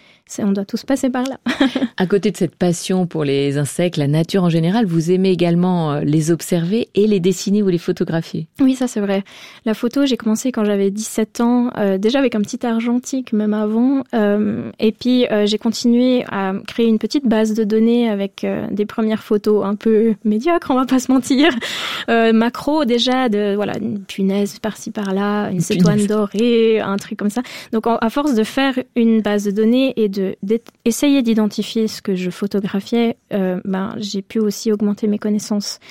On doit tous passer par là. À côté de cette passion pour les insectes, la nature en général, vous aimez également les observer et les dessiner ou les photographier. Oui, ça c'est vrai. La photo, j'ai commencé quand j'avais 17 ans, déjà avec un petit argentique même avant. Et puis j'ai continué à créer une petite base de données avec des premières photos un peu médiocres, on va pas se mentir. Macro déjà, une punaise par-ci par-là, une cétoine dorée, un truc comme ça. Donc à force de faire une base de données et d'essayer d'identifier ce que je photographiais, j'ai pu aussi augmenter mes connaissances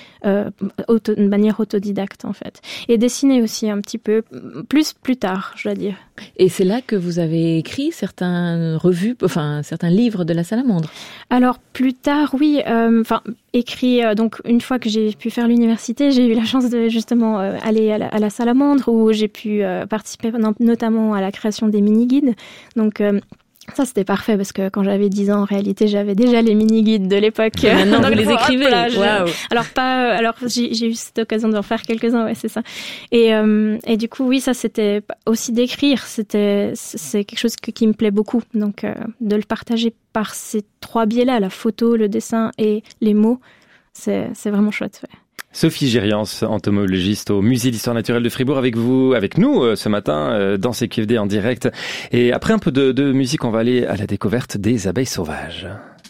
de manière autodidacte en fait. Et dessiner aussi un petit peu, plus tard, je dois dire. Et c'est là que vous avez écrit certains livres de la salamandre. Alors plus tard, oui, écrit. Donc une fois que j'ai pu faire l'université, j'ai eu la chance de justement aller à la salamandre où j'ai pu participer notamment à la création des mini-guides. Donc ça, c'était parfait parce que quand j'avais 10 ans, en réalité, j'avais déjà les mini-guides de l'époque. Et maintenant, vous les écrivez. Wow. Alors, j'ai eu cette occasion d'en faire quelques-uns, ouais, c'est ça. Et du coup, oui, ça, c'était aussi d'écrire. C'est quelque chose qui me plaît beaucoup. Donc, de le partager par ces 3 biais-là, la photo, le dessin et les mots, c'est vraiment chouette, ouais. Sophie Gérians, entomologiste au Musée d'Histoire Naturelle de Fribourg, avec nous ce matin dans CQFD en direct. Et après un peu de musique, on va aller à la découverte des abeilles sauvages.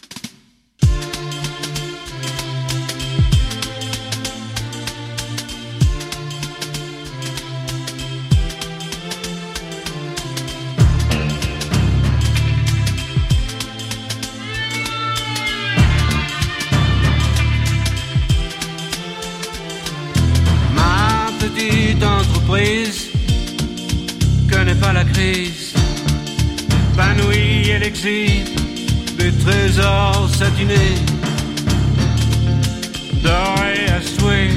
Connaît pas la crise, épanouie et l'exil des trésors satinés, dorés à souhait.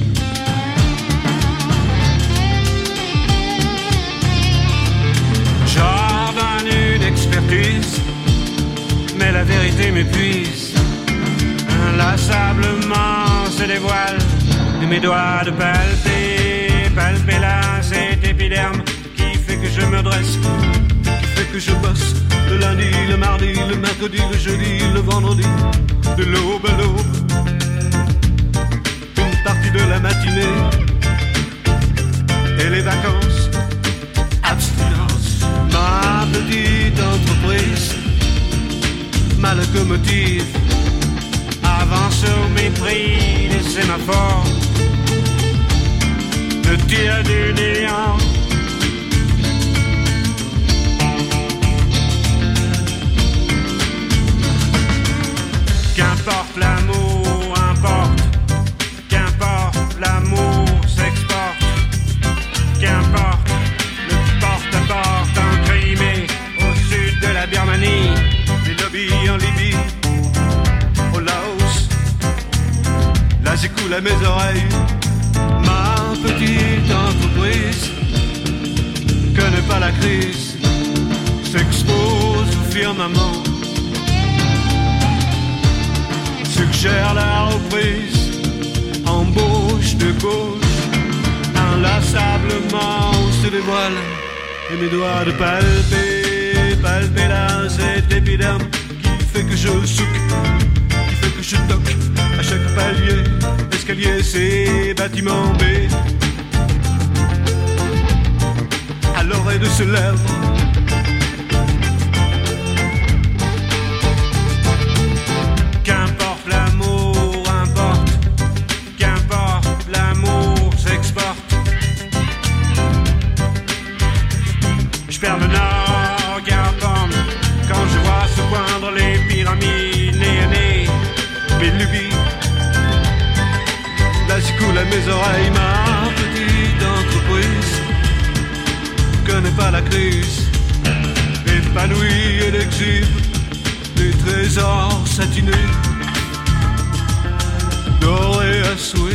J'ordonne une expertise, mais la vérité m'épuise. Inlassablement se dévoile de mes doigts de palper là cet épiderme qui fait que je me dresse, qui fait que je bosse le lundi, le mardi, le mercredi, le jeudi, le vendredi, de l'aube à l'aube, une partie de la matinée et les vacances, abstinence. Ma petite entreprise, ma locomotive avance au mépris des sémaphores, me tire du néant. Qu'importe l'amour, importe, qu'importe l'amour. mes oreilles. Ma petite entreprise connaît pas la crise, s'expose au firmament, suggère la reprise, embauche de gauche, inlassablement on se dévoile, et mes doigts de palper là cet épiderme qui fait que je souque, qui fait que je toque à chaque palier, escalier, c'est bâtiment B. À l'oreille de ce lèvre, qu'importe l'amour, importe, qu'importe l'amour s'exporte. Je perds le nord, garde-pomme, quand je vois se poindre les pyramides, nez, mes lubies. Là j'y coule à mes oreilles, ma petite entreprise connaît pas la crise, épanouie et exhibe des trésors satinés, dorés à souhait.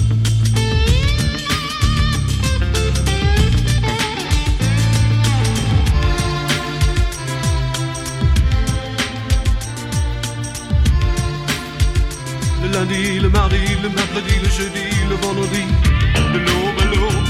Le lundi, le mardi, le mercredi, le jeudi, le vendredi, de l'aube à l'aube.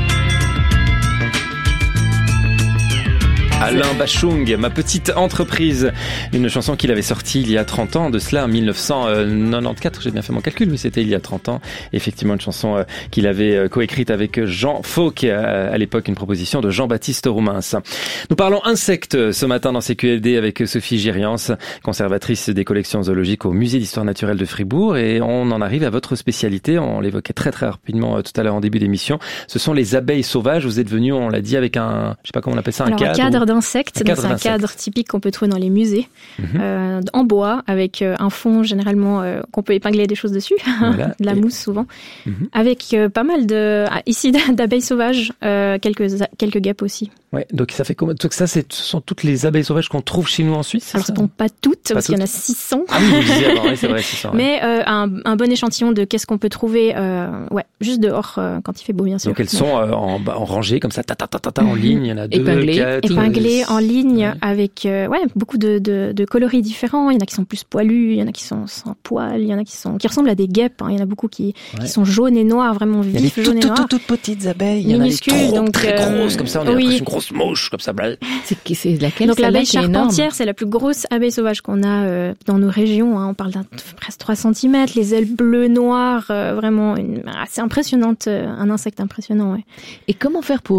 Alain Bachung, ma petite entreprise, une chanson qu'il avait sortie il y a 30 ans, de cela en 1994, j'ai bien fait mon calcul, mais c'était il y a 30 ans, effectivement une chanson qu'il avait coécrite avec Jean Fauque, à l'époque une proposition de Jean-Baptiste Roumens. Nous parlons insectes ce matin dans CQFD avec Sophie Gériance, conservatrice des collections zoologiques au Musée d'Histoire Naturelle de Fribourg, et on en arrive à votre spécialité, on l'évoquait très rapidement tout à l'heure en début d'émission, ce sont les abeilles sauvages. Vous êtes venu, on l'a dit, avec un, je sais pas comment on appelle ça, un cadre d'insectes, donc c'est un cadre typique qu'on peut trouver dans les musées, en bois, avec un fond généralement qu'on peut épingler des choses dessus, voilà. De la mousse souvent, avec pas mal ici d'abeilles sauvages, quelques guêpes aussi. Ouais, donc ça fait comment? Donc ça, ce sont toutes les abeilles sauvages qu'on trouve chez nous en Suisse. Alors, ce ne sont pas toutes, parce qu'il y en a 600. Ah oui, vous disiez avant, oui, c'est vrai, 600. Ouais. Mais un bon échantillon de qu'est-ce qu'on peut trouver, juste dehors quand il fait beau, bien sûr. Donc elles sont en rangée comme ça, en ligne. Il y en a 2, 4, épinglées en ligne, avec beaucoup de coloris différents. Il y en a qui sont plus poilus, il y en a qui sont sans poils, il y en a qui ressemblent à des guêpes. Il y en a beaucoup qui sont jaunes et noirs, vraiment vifs, jaunes et noirs. Il y a des toutes petites abeilles. Minuscules, il y en a des donc très grosses comme ça. On a l'impression une grosse mouche comme ça. C'est laquelle? Donc l'abeille charpentière, c'est la plus grosse abeille sauvage qu'on a dans nos régions. On parle d'un presque 3 cm, les ailes bleues, noires, vraiment assez impressionnante, un insecte impressionnant. Ouais. Et comment faire pour,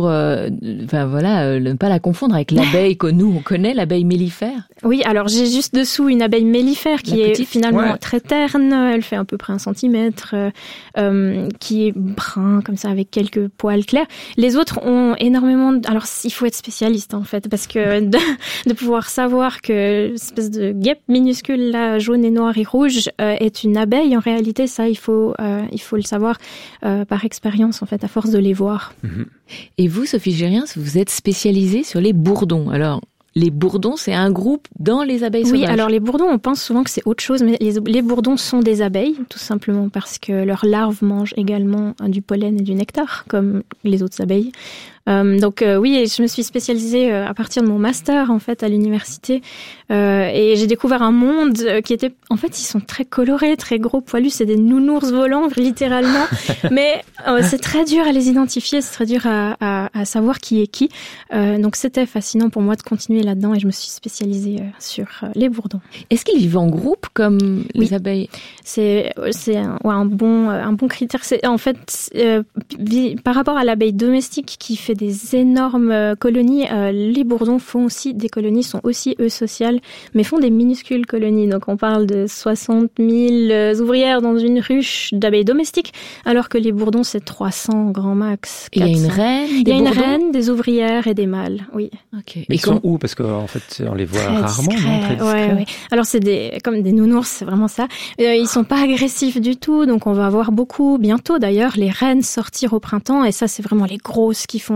ne pas la confondre avec l'abeille que nous on connaît, l'abeille mellifère? Oui, alors j'ai juste dessous une abeille mellifère qui est finalement très terne. Elle fait à peu près 1 centimètre, qui est brun comme ça avec quelques poils clairs. Les autres ont énormément. Alors il faut être spécialiste en fait, parce que de pouvoir savoir que cette espèce de guêpe minuscule là, jaune et noir et rouge, est une abeille, en réalité ça il faut le savoir par expérience en fait, à force de les voir. Et vous, Sophie Gériance, vous êtes spécialisée sur les bourdons. Alors les bourdons, c'est un groupe dans les abeilles sauvages. Oui, alors les bourdons, on pense souvent que c'est autre chose, mais les bourdons sont des abeilles, tout simplement parce que leurs larves mangent également du pollen et du nectar, comme les autres abeilles. Donc oui, je me suis spécialisée à partir de mon master en fait à l'université, et j'ai découvert un monde qui était, en fait, ils sont très colorés, très gros, poilus, c'est des nounours volants littéralement, mais c'est très dur à les identifier, c'est très dur à savoir qui est qui. Donc c'était fascinant pour moi de continuer là-dedans, et je me suis spécialisée sur les bourdons. Est-ce qu'ils vivent en groupe comme les abeilles? C'est un bon critère. C'est en fait par rapport à l'abeille domestique qui fait des énormes colonies, les bourdons font aussi des colonies, sont aussi eux sociales, mais font des minuscules colonies. Donc on parle de 60 000 ouvrières dans une ruche d'abeilles domestiques, alors que les bourdons c'est 300 grand max. 400. Il y a une reine, il y a une reine, des ouvrières et des mâles. Oui. Okay. Mais ils sont où? Parce qu'en fait on les voit rarement. Très discrets. Ouais. Alors c'est comme des nounours, c'est vraiment ça. Ils sont pas agressifs du tout, donc on va avoir beaucoup bientôt d'ailleurs les reines sortir au printemps, et ça c'est vraiment les grosses qui font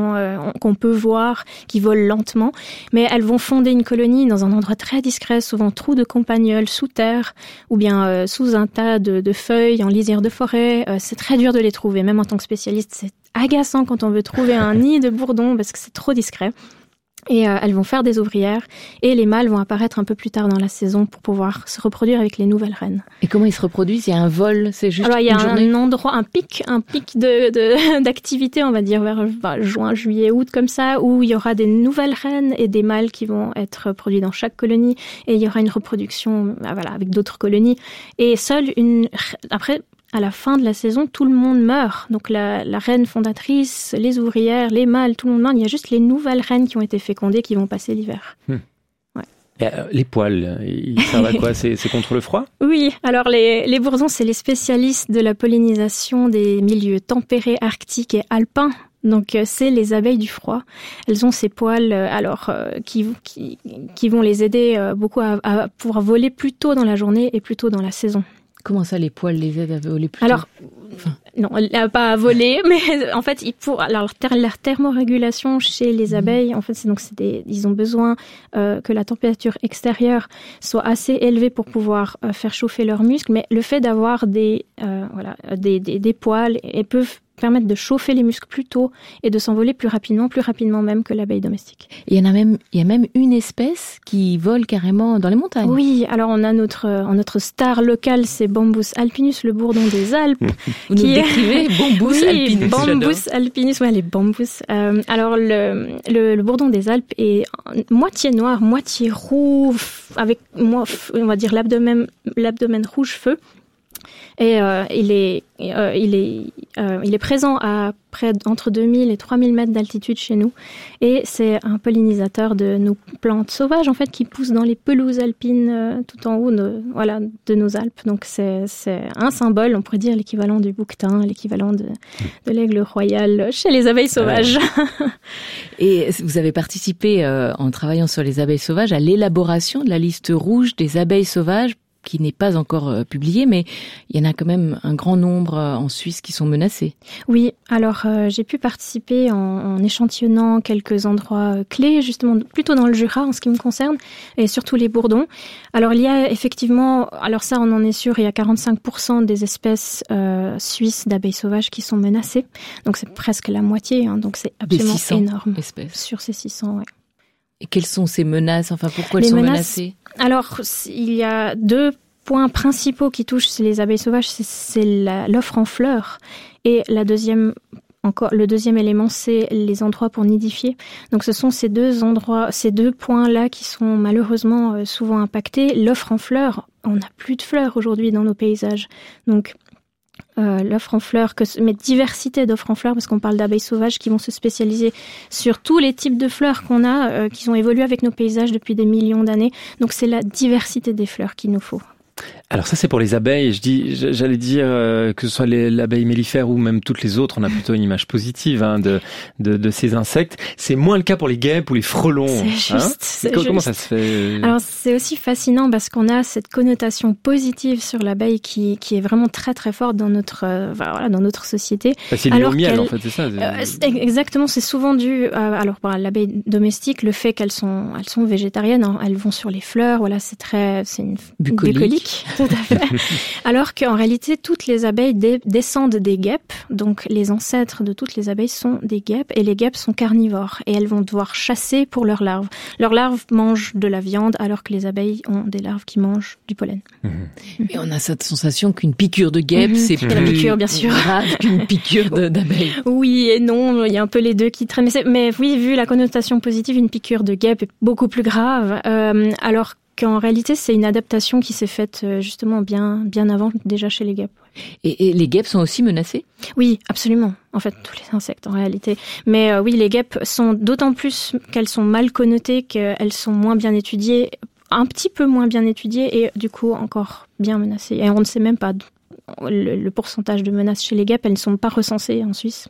vraiment qu'on peut voir, qui volent lentement, mais elles vont fonder une colonie dans un endroit très discret, souvent trou de campagnol, sous terre, ou bien sous un tas de feuilles en lisière de forêt. C'est très dur de les trouver, même en tant que spécialiste, c'est agaçant quand on veut trouver un nid de bourdon parce que c'est trop discret. Et elles vont faire des ouvrières et les mâles vont apparaître un peu plus tard dans la saison pour pouvoir se reproduire avec les nouvelles reines. Et comment ils se reproduisent? Il y a un vol, c'est juste alors il y a journée. un endroit, un pic d'activité, on va dire vers juin, juillet, août comme ça, où il y aura des nouvelles reines et des mâles qui vont être produits dans chaque colonie et il y aura une reproduction avec d'autres colonies et après à la fin de la saison, tout le monde meurt. Donc la reine fondatrice, les ouvrières, les mâles, tout le monde meurt. Il y a juste les nouvelles reines qui ont été fécondées qui vont passer l'hiver. Ouais. Et les poils, ils servent à quoi? C'est contre le froid? Oui, alors les bourdons, c'est les spécialistes de la pollinisation des milieux tempérés, arctiques et alpins. Donc c'est les abeilles du froid. Elles ont ces poils qui vont les aider beaucoup à pouvoir voler plus tôt dans la journée et plus tôt dans la saison. Comment ça, les poils les aident à voler plus tôt? Alors, non, pas à voler, mais en fait, leur thermorégulation chez les abeilles, en fait, ils ont besoin que la température extérieure soit assez élevée pour pouvoir faire chauffer leurs muscles, mais le fait d'avoir des poils, elles peuvent permettre de chauffer les muscles plus tôt et de s'envoler plus rapidement même que l'abeille domestique. Il y a même une espèce qui vole carrément dans les montagnes. Oui, alors on a notre star locale, c'est Bombus alpinus, le bourdon des Alpes. Vous nous décrivez Bombus alpinus. Bombus alpinus, ouais, les bambous. Alors le bourdon des Alpes est moitié noir, moitié roux, avec on va dire l'abdomen rouge feu. Et il est présent à près entre 2000 et 3000 mètres d'altitude chez nous. Et c'est un pollinisateur de nos plantes sauvages, en fait, qui poussent dans les pelouses alpines tout en haut de nos Alpes. Donc c'est un symbole, on pourrait dire l'équivalent du bouquetin, l'équivalent de l'aigle royal chez les abeilles sauvages. Et vous avez participé, en travaillant sur les abeilles sauvages, à l'élaboration de la liste rouge des abeilles sauvages, qui n'est pas encore publié, mais il y en a quand même un grand nombre en Suisse qui sont menacés. Oui, alors j'ai pu participer en échantillonnant quelques endroits clés, justement plutôt dans le Jura en ce qui me concerne, et surtout les bourdons. Alors il y a effectivement, alors ça on en est sûr, il y a 45% des espèces suisses d'abeilles sauvages qui sont menacées, donc c'est presque la moitié, donc c'est absolument énorme. Espèces. Sur ces 600, ouais. Et quelles sont ces menaces? Enfin, pourquoi elles sont menacées? Alors, il y a 2 points principaux qui touchent les abeilles sauvages, c'est l'offre en fleurs. Et le deuxième élément, c'est les endroits pour nidifier. Donc, ce sont ces deux points-là qui sont malheureusement souvent impactés. L'offre en fleurs, on n'a plus de fleurs aujourd'hui dans nos paysages. Donc, l'offre en fleurs, mais diversité d'offres en fleurs, parce qu'on parle d'abeilles sauvages qui vont se spécialiser sur tous les types de fleurs qu'on a, qui ont évolué avec nos paysages depuis des millions d'années. Donc c'est la diversité des fleurs qu'il nous faut. Alors ça c'est pour les abeilles, j'allais dire que ce soit l'abeille mellifère ou même toutes les autres, on a plutôt une image positive de ces insectes. C'est moins le cas pour les guêpes ou les frelons. C'est juste. Comment ça se fait? Alors c'est aussi fascinant parce qu'on a cette connotation positive sur l'abeille qui est vraiment très très forte dans notre société. C'est lié au miel en fait, c'est ça. Exactement, c'est souvent dû à l'abeille domestique, le fait qu'elles sont végétariennes, hein, elles vont sur les fleurs, c'est une bucolique. Tout à fait. Alors qu'en réalité, toutes les abeilles descendent des guêpes. Donc, les ancêtres de toutes les abeilles sont des guêpes. Et les guêpes sont carnivores. Et elles vont devoir chasser pour leurs larves. Leurs larves mangent de la viande, alors que les abeilles ont des larves qui mangent du pollen. Et on a cette sensation qu'une piqûre de guêpe, c'est plus la piqûre, bien sûr, grave qu'une piqûre d'abeille. Oui et non, il y a un peu les deux qui traînent. Mais oui, vu la connotation positive, une piqûre de guêpe est beaucoup plus grave. Alors qu'en réalité, c'est une adaptation qui s'est faite justement bien avant, déjà chez les guêpes. Et les guêpes sont aussi menacées? Oui, absolument. En fait, tous les insectes en réalité. Mais oui, les guêpes sont d'autant plus qu'elles sont mal connotées, qu'elles sont moins bien étudiées, un petit peu moins bien étudiées et du coup encore bien menacées. Et on ne sait même pas le pourcentage de menaces chez les guêpes, elles ne sont pas recensées en Suisse.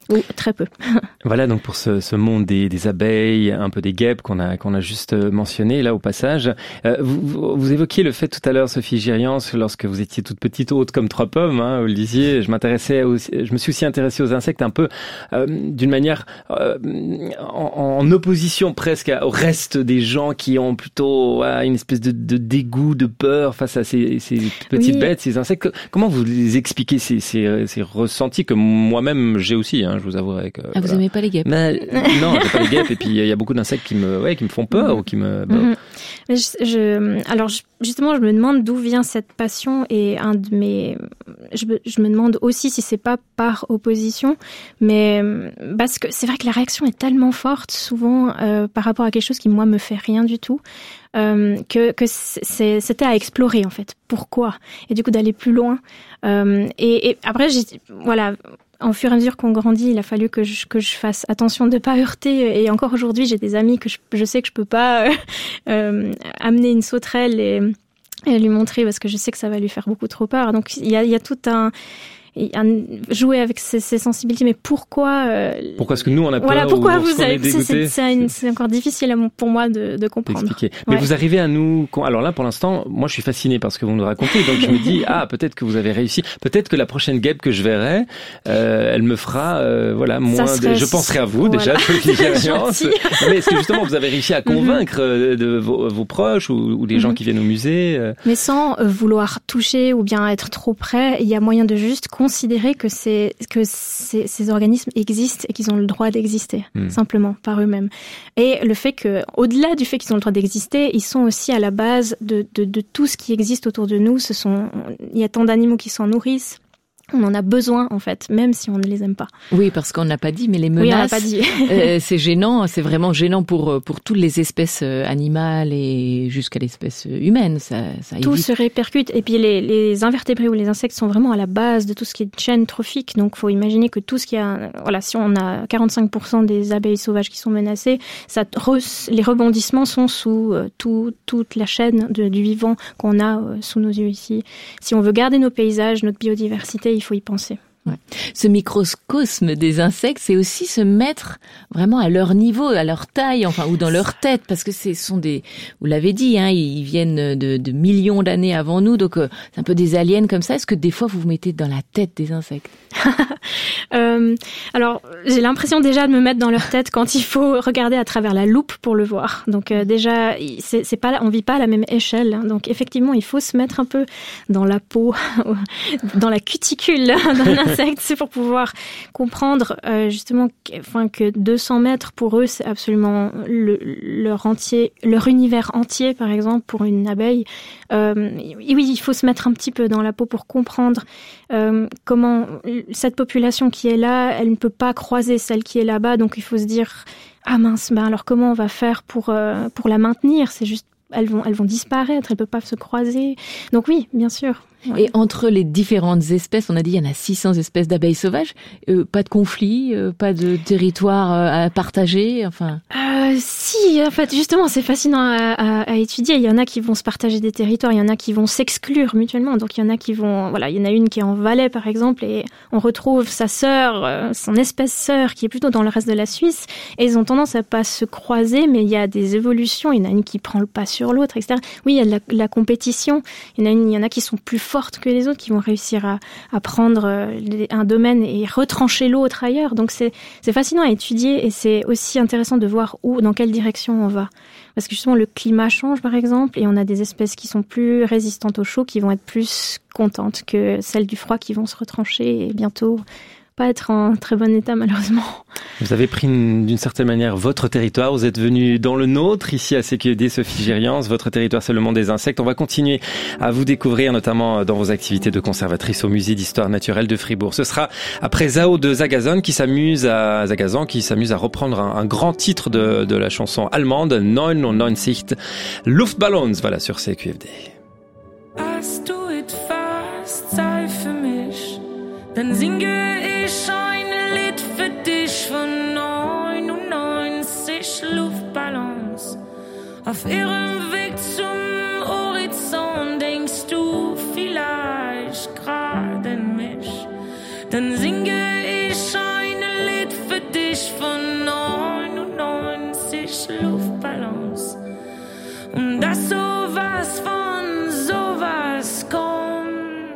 Ou très peu. Voilà donc pour ce monde des abeilles, un peu des guêpes qu'on a juste mentionné là au passage. Vous évoquiez le fait tout à l'heure, Sophie Girians, lorsque vous étiez toute petite, haute comme 3 pommes, vous le disiez. Je me suis aussi intéressé aux insectes un peu d'une manière en opposition presque au reste des gens qui ont plutôt une espèce de dégoût, de peur face à ces petites bêtes, ces insectes. Comment vous les expliquez ces ressentis que moi-même j'ai aussi, je vous avouerai que... Vous aimez pas les guêpes? Non, j'ai pas les guêpes, et puis il y a beaucoup d'insectes qui me font peur ou qui me... Alors justement, je me demande d'où vient cette passion, et je me demande aussi si c'est pas par opposition, mais parce que c'est vrai que la réaction est tellement forte souvent par rapport à quelque chose qui moi me fait rien du tout, que c'était à explorer en fait. Pourquoi? Et du coup d'aller plus loin. Et après voilà. En fur et à mesure qu'on grandit, il a fallu que je fasse attention de pas heurter. Et encore aujourd'hui, j'ai des amis que je sais que je peux pas amener une sauterelle et lui montrer parce que je sais que ça va lui faire beaucoup trop peur. Donc il y a tout jouer avec ses sensibilités, mais pourquoi est-ce que nous on a peur? Voilà, pourquoi vous avez c'est encore difficile pour moi de comprendre. D'expliquer. Mais vous arrivez à nous... Alors là, pour l'instant, moi je suis fasciné par ce que vous nous racontez, donc je me dis peut-être que vous avez réussi, peut-être que la prochaine guêpe que je verrai, elle me fera moins. Je penserai à vous déjà. Mais est-ce que justement vous avez réussi à convaincre de vos proches ou des gens qui viennent au musée Mais sans vouloir toucher ou bien être trop près, il y a moyen de juste considérer que ces organismes existent et qu'ils ont le droit d'exister, simplement, par eux-mêmes. Et le fait que, au-delà du fait qu'ils ont le droit d'exister, ils sont aussi à la base de tout ce qui existe autour de nous. Il y a tant d'animaux qui s'en nourrissent. On en a besoin, en fait, même si on ne les aime pas. Oui, parce qu'on n'a pas dit, mais les menaces, on n'a pas dit. C'est gênant, c'est vraiment gênant pour toutes les espèces animales et jusqu'à l'espèce humaine. Ça tout évite. Se répercute. Et puis les invertébrés ou les insectes sont vraiment à la base de tout ce qui est chaîne trophique. Donc, faut imaginer que tout ce qui a, si on a 45% des abeilles sauvages qui sont menacées, les rebondissements sont sous toute la chaîne du vivant qu'on a sous nos yeux ici. Si on veut garder nos paysages, notre biodiversité, il faut y penser. Ouais. Ce microcosme des insectes, c'est aussi se mettre vraiment à leur niveau, à leur taille, ou dans leur tête, parce que ce sont vous l'avez dit, ils viennent de millions d'années avant nous, donc c'est un peu des aliens comme ça. Est-ce que des fois vous vous mettez dans la tête des insectes? Alors, j'ai l'impression déjà de me mettre dans leur tête quand il faut regarder à travers la loupe pour le voir. Donc déjà, on vit pas à la même échelle. Donc effectivement, il faut se mettre un peu dans la peau, dans la cuticule d'un insecte, c'est pour pouvoir comprendre justement que 200 mètres pour eux, c'est absolument leur univers entier, par exemple, pour une abeille. Oui, il faut se mettre un petit peu dans la peau pour comprendre comment cette population qui est là, elle ne peut pas croiser celle qui est là-bas, donc il faut se dire mince, alors comment on va faire pour la maintenir? C'est juste elles vont disparaître, elles peuvent pas se croiser. Donc oui, bien sûr. Ouais. Et entre les différentes espèces, on a dit il y en a 600 espèces d'abeilles sauvages, pas de conflit, pas de territoire à partager, Si, en fait, justement, c'est fascinant à étudier. Il y en a qui vont se partager des territoires, il y en a qui vont s'exclure mutuellement. Donc il y en a qui vont, il y en a une qui est en Valais par exemple, et on retrouve sa sœur, son espèce sœur, qui est plutôt dans le reste de la Suisse, et ils ont tendance à pas se croiser, mais il y a des évolutions. Il y en a une qui prend le pas sur l'autre, etc. Oui, il y a de la compétition. Il y en a qui sont plus fortes que les autres, qui vont réussir à prendre un domaine et retrancher l'autre ailleurs. Donc c'est fascinant à étudier, et c'est aussi intéressant de voir dans quelle direction on va. Parce que justement, le climat change, par exemple, et on a des espèces qui sont plus résistantes au chaud, qui vont être plus contentes que celles du froid, qui vont se retrancher et bientôt pas être en très bon état, malheureusement. Vous avez pris d'une certaine manière votre territoire, vous êtes venu dans le nôtre, ici à CQFD, Sophie Girians. Votre territoire, c'est le monde des insectes. On va continuer à vous découvrir, notamment dans vos activités de conservatrice au musée d'histoire naturelle de Fribourg. Ce sera après Zao de Zagazon qui s'amuse à reprendre un grand titre de la chanson allemande, 99 Luftballons, voilà, sur CQFD. Hast du it fast Zeit für mich, dann singe ich ein Lied für dich von 99 Luftballons. Auf ihrem Weg zum Horizont denkst du vielleicht gerade an mich. Dann singe ich ein Lied ich von 99 Luftballons. Und dass sowas von sowas kommt.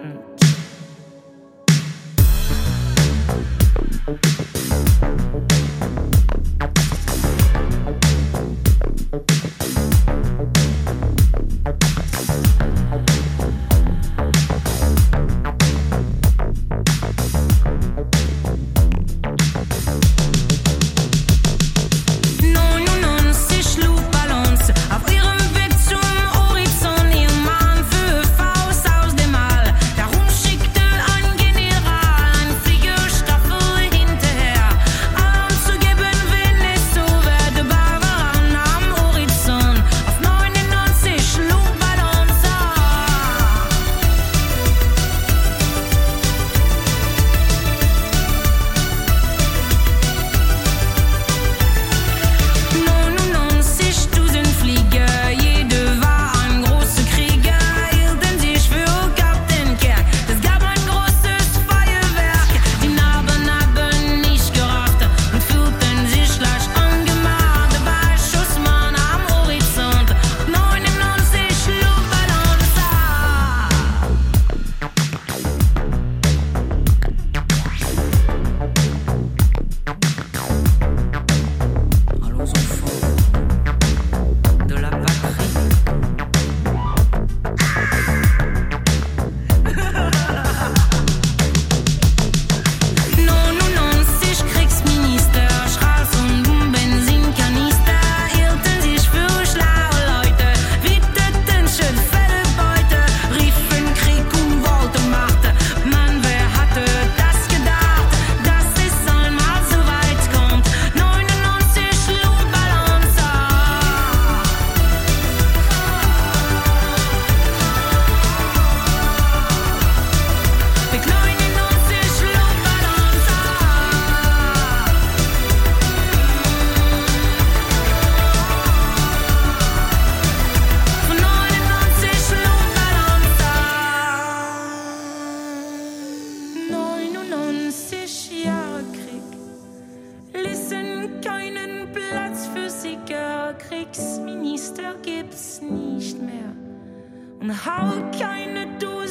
Kriegsminister gibt's nicht mehr und haut keine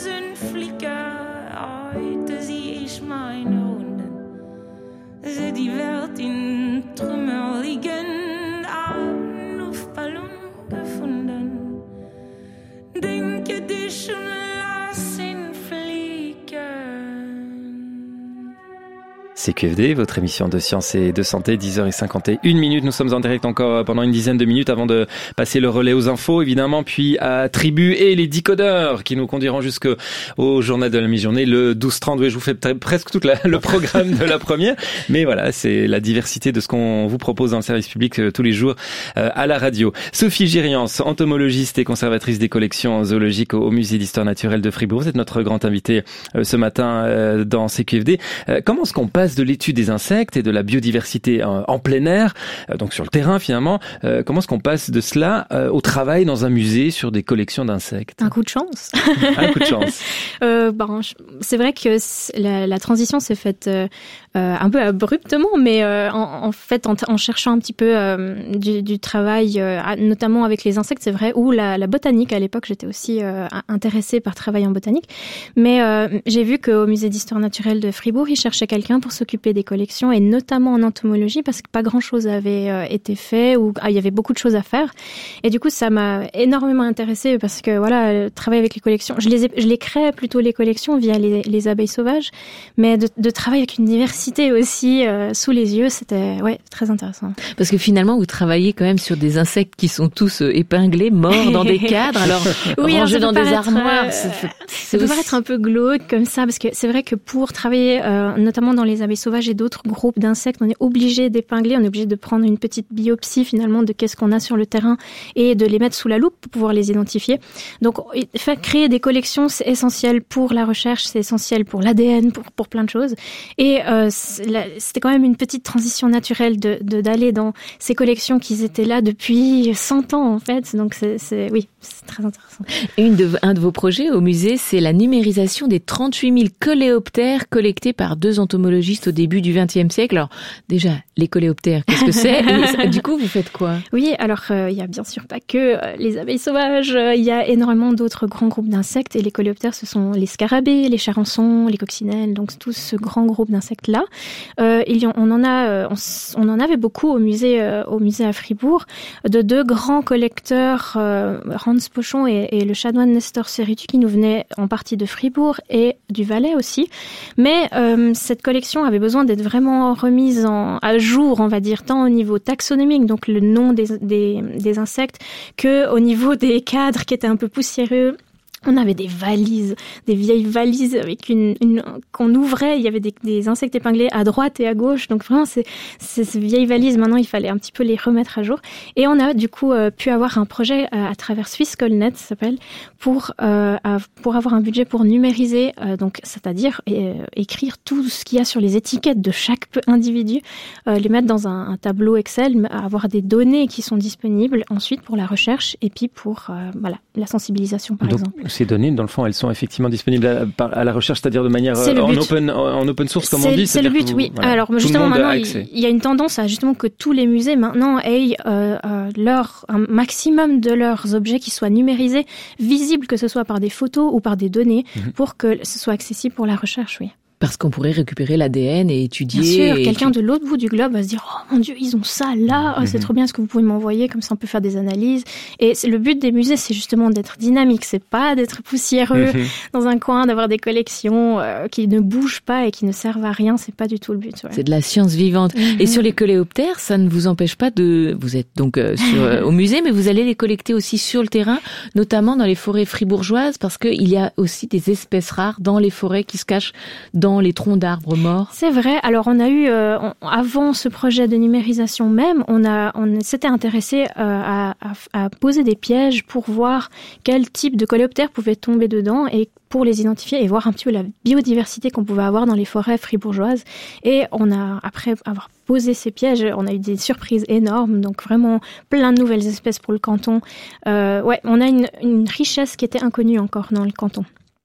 Dosenflicker. Heute sieh ich meine Hunden, seh die Welt in Trümmer liegen, einen Luftballon gefunden. Denke dich und lass ihn fliegen. CQFD, votre émission de science et de santé, 10h51. Nous sommes en direct encore pendant une dizaine de minutes avant de passer le relais aux infos, évidemment, puis à Tribu et les décodeurs qui nous conduiront jusqu'au journal de la mi-journée, le 12h30. Oui, je vous fais presque tout le programme de la première. Mais voilà, c'est la diversité de ce qu'on vous propose dans le service public tous les jours à la radio. Sophie Giriance, entomologiste et conservatrice des collections zoologiques au Musée d'Histoire Naturelle de Fribourg. Vous êtes notre grand invité ce matin dans CQFD. Comment est-ce qu'on passe de l'étude des insectes et de la biodiversité en plein air, donc sur le terrain finalement, comment est-ce qu'on passe de cela au travail dans un musée sur des collections d'insectes? Un coup de chance. Un coup de chance. C'est vrai que la transition s'est faite un peu abruptement, mais en fait en cherchant un petit peu du travail, notamment avec les insectes, c'est vrai, ou la botanique. À l'époque, j'étais aussi intéressée par travailler en botanique, mais j'ai vu qu'au Musée d'Histoire Naturelle de Fribourg, ils cherchaient quelqu'un pour s'occuper des collections, et notamment en entomologie, parce que pas grand-chose avait été fait, ou il y avait beaucoup de choses à faire. Et du coup, ça m'a énormément intéressée, parce que voilà, travailler avec les collections, je les crée plutôt les collections via les abeilles sauvages, mais de travailler avec une diversité aussi sous les yeux, c'était très intéressant. Parce que finalement, vous travaillez quand même sur des insectes qui sont tous épinglés, morts dans des cadres, alors oui, rangés dans des armoires. Ça peut paraître un peu glauque comme ça, parce que c'est vrai que pour travailler, notamment dans les abeilles sauvages et d'autres groupes d'insectes, on est obligé d'épingler, on est obligé de prendre une petite biopsie finalement de qu'est-ce qu'on a sur le terrain et de les mettre sous la loupe pour pouvoir les identifier. Donc, créer des collections, c'est essentiel pour la recherche, c'est essentiel pour l'ADN, pour plein de choses. Et c'était quand même une petite transition naturelle d'aller dans ces collections qui étaient là depuis 100 ans en fait. Donc c'est très intéressant. Un de vos projets au musée, c'est la numérisation des 38 000 coléoptères collectés par 2 entomologistes existe au début du XXe siècle. Alors déjà, les coléoptères, qu'est-ce que c'est? Et du coup, vous faites quoi? Oui, alors il y a bien sûr pas que les abeilles sauvages, il y a énormément d'autres grands groupes d'insectes et les coléoptères, ce sont les scarabées, les charançons, les coccinelles, donc tout ce grand groupe d'insectes-là. On en avait beaucoup au musée à Fribourg, de deux grands collecteurs, Hans Pochon et le chanoine Nestor Cerruti, qui nous venaient en partie de Fribourg et du Valais aussi. Mais cette collection avait besoin d'être vraiment remise à jour, on va dire, tant au niveau taxonomique, donc le nom des insectes, que au niveau des cadres qui étaient un peu poussiéreux. On avait des vieilles valises avec qu'on ouvrait, il y avait des insectes épinglés à droite et à gauche. Donc vraiment, ces vieilles valises, maintenant, il fallait un petit peu les remettre à jour. Et on a du coup pu avoir un projet à travers SwissColNet, ça s'appelle, pour avoir un budget pour numériser, donc c'est-à-dire écrire tout ce qu'il y a sur les étiquettes de chaque individu, les mettre dans un tableau Excel, avoir des données qui sont disponibles ensuite pour la recherche et puis pour la sensibilisation par exemple. Ces données, dans le fond, elles sont effectivement disponibles à la recherche, c'est-à-dire de manière en open source, comme on dit. C'est le but, oui. Voilà, alors justement, maintenant, il y a une tendance à justement que tous les musées maintenant aient un maximum de leurs objets qui soient numérisés, visibles, que ce soit par des photos ou par des données, pour que ce soit accessible pour la recherche, oui. Parce qu'on pourrait récupérer l'ADN et étudier. Bien sûr, quelqu'un de l'autre bout du globe va se dire « Oh mon Dieu, ils ont ça là, c'est trop bien, est-ce que vous pouvez m'envoyer ?» Comme ça, on peut faire des analyses. Et le but des musées, c'est justement d'être dynamique, c'est pas d'être poussiéreux dans un coin, d'avoir des collections qui ne bougent pas et qui ne servent à rien, c'est pas du tout le but. Ouais. C'est de la science vivante. Et sur les coléoptères, ça ne vous empêche pas vous êtes donc au musée, mais vous allez les collecter aussi sur le terrain, notamment dans les forêts fribourgeoises, parce qu'il y a aussi des espèces rares dans les forêts qui se cachent dans les troncs d'arbres morts. C'est vrai. Alors on a eu avant ce projet de numérisation même, on s'était intéressé à poser des pièges pour voir quel type de coléoptères pouvait tomber dedans et pour les identifier et voir un petit peu la biodiversité qu'on pouvait avoir dans les forêts fribourgeoises. Et après avoir posé ces pièges, on a eu des surprises énormes, donc vraiment plein de nouvelles espèces pour le canton. On a une richesse qui était inconnue encore dans le canton.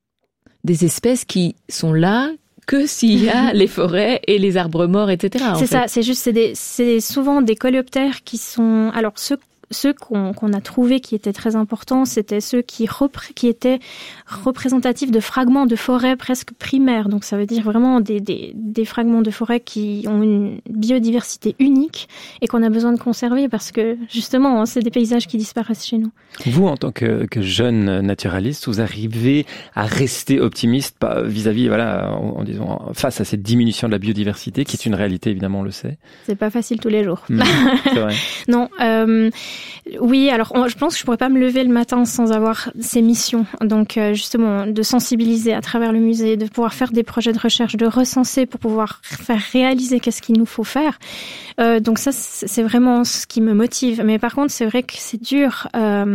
Des espèces qui sont là que s'il y a les forêts et les arbres morts, etc. C'est ça, c'est juste, c'est souvent des coléoptères qui sont, alors ceux qu'on a trouvés qui étaient très importants, c'était ceux qui étaient représentatifs de fragments de forêt presque primaires. Donc ça veut dire vraiment des fragments de forêt qui ont une biodiversité unique et qu'on a besoin de conserver parce que justement, c'est des paysages qui disparaissent chez nous. Vous, en tant que jeune naturaliste, vous arrivez à rester optimiste vis-à-vis, en disant, face à cette diminution de la biodiversité, qui est une réalité, évidemment, on le sait. C'est pas facile tous les jours. C'est vrai. Non, oui, alors je pense que je pourrais pas me lever le matin sans avoir ces missions. Donc justement, de sensibiliser à travers le musée, de pouvoir faire des projets de recherche, de recenser pour pouvoir faire réaliser qu'est-ce qu'il nous faut faire. Donc ça, c'est vraiment ce qui me motive. Mais par contre, c'est vrai que c'est dur,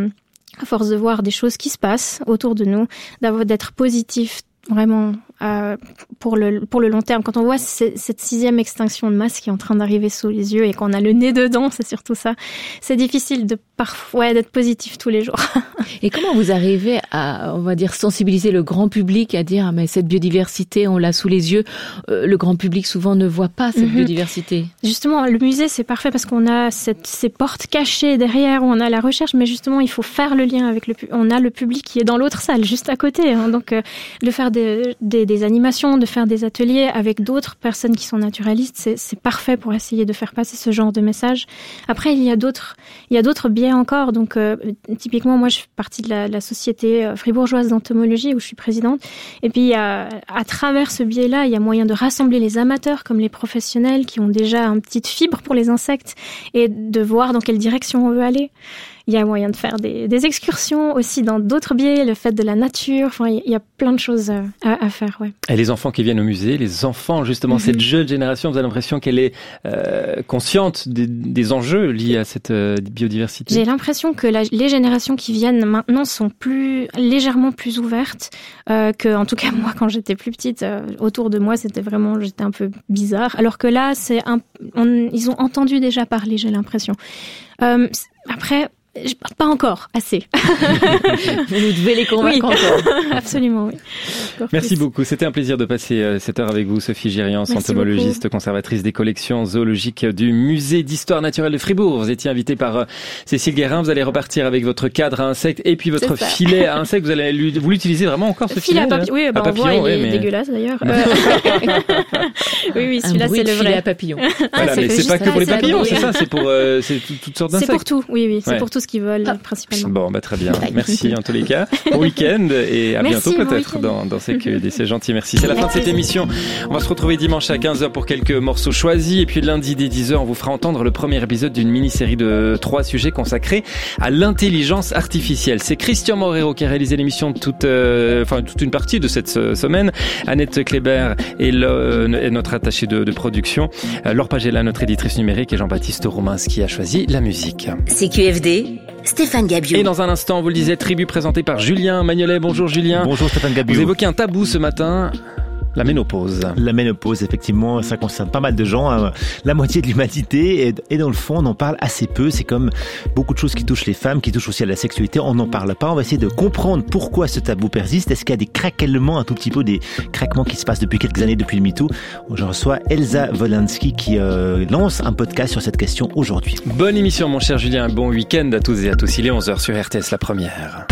à force de voir des choses qui se passent autour de nous, d'être positif vraiment pour le long terme. Quand on voit cette 6e extinction de masse qui est en train d'arriver sous les yeux et qu'on a le nez dedans, c'est surtout ça. C'est difficile parfois d'être positif tous les jours. Et comment vous arrivez à, on va dire, sensibiliser le grand public à dire mais cette biodiversité, on l'a sous les yeux. Le grand public souvent ne voit pas cette biodiversité. Justement, le musée c'est parfait parce qu'on a ces portes cachées derrière où on a la recherche, mais justement il faut faire le lien avec on a le public qui est dans l'autre salle juste à côté. Donc de faire des animations, de faire des ateliers avec d'autres personnes qui sont naturalistes, c'est parfait pour essayer de faire passer ce genre de message. Après il y a d'autres biais encore. Donc typiquement moi je fais partie de la société fribourgeoise d'entomologie où je suis présidente. Et puis à travers ce biais-là, il y a moyen de rassembler les amateurs comme les professionnels qui ont déjà une petite fibre pour les insectes et de voir dans quelle direction on veut aller. Il y a moyen de faire des excursions aussi dans d'autres biais, le fait de la nature. Enfin, il y a plein de choses à faire, ouais. Et les enfants qui viennent au musée, les enfants, justement, cette jeune génération, vous avez l'impression qu'elle est consciente des enjeux liés à cette biodiversité? J'ai l'impression que les générations qui viennent maintenant sont légèrement plus ouvertes que, en tout cas, moi, quand j'étais plus petite, autour de moi, j'étais un peu bizarre. Alors que là, ils ont entendu déjà parler, j'ai l'impression. Après, Pas encore, assez. Vous nous devez les convaincre encore. Absolument, oui. Merci beaucoup. C'était un plaisir de passer cette heure avec vous, Sophie Girian, entomologiste, conservatrice des collections zoologiques du Musée d'Histoire Naturelle de Fribourg. Vous étiez invité par Cécile Guérin. Vous allez repartir avec votre cadre à insectes et puis votre filet à insectes. Vous l'utilisez vraiment encore, ce filet? Oui, on voit, il est dégueulasse d'ailleurs. Oui, celui-là, c'est le vrai. À papillons. Voilà, mais c'est pas que pour les papillons, c'est ça, c'est pour toutes sortes d'insectes. C'est pour tout, oui, c'est pour tout ce qui vole, principalement. Bon, très bien. Merci en tous les cas. Bon week-end et à bientôt peut-être dans ces QED. C'est gentil, merci. C'est la fin de cette émission. On va se retrouver dimanche à 15h pour quelques morceaux choisis et puis lundi dès 10h, on vous fera entendre le premier épisode d'une mini-série de 3 sujets consacrés à l'intelligence artificielle. C'est Christian Morero qui a réalisé l'émission toute une partie de cette semaine. Annette Kléber est notre attachée de production. Laure Pagella, notre éditrice numérique, et Jean-Baptiste Romanski a choisi la musique. CQFD, Stéphane Gabiou. Et dans un instant, on vous le disait, Tribu présenté par Julien Magnolet. Bonjour Julien. Bonjour Stéphane Gabiou. Vous évoquez un tabou ce matin. La ménopause. La ménopause, effectivement, ça concerne pas mal de gens, hein. La moitié de l'humanité, et dans le fond, on en parle assez peu. C'est comme beaucoup de choses qui touchent les femmes, qui touchent aussi à la sexualité, on n'en parle pas. On va essayer de comprendre pourquoi ce tabou persiste. Est-ce qu'il y a des craquements, un tout petit peu des craquements qui se passent depuis quelques années, depuis le MeToo? Je reçois Elsa Wolanski qui lance un podcast sur cette question aujourd'hui. Bonne émission, mon cher Julien. Bon week-end à tous et à tous. Il est 11h sur RTS, la première.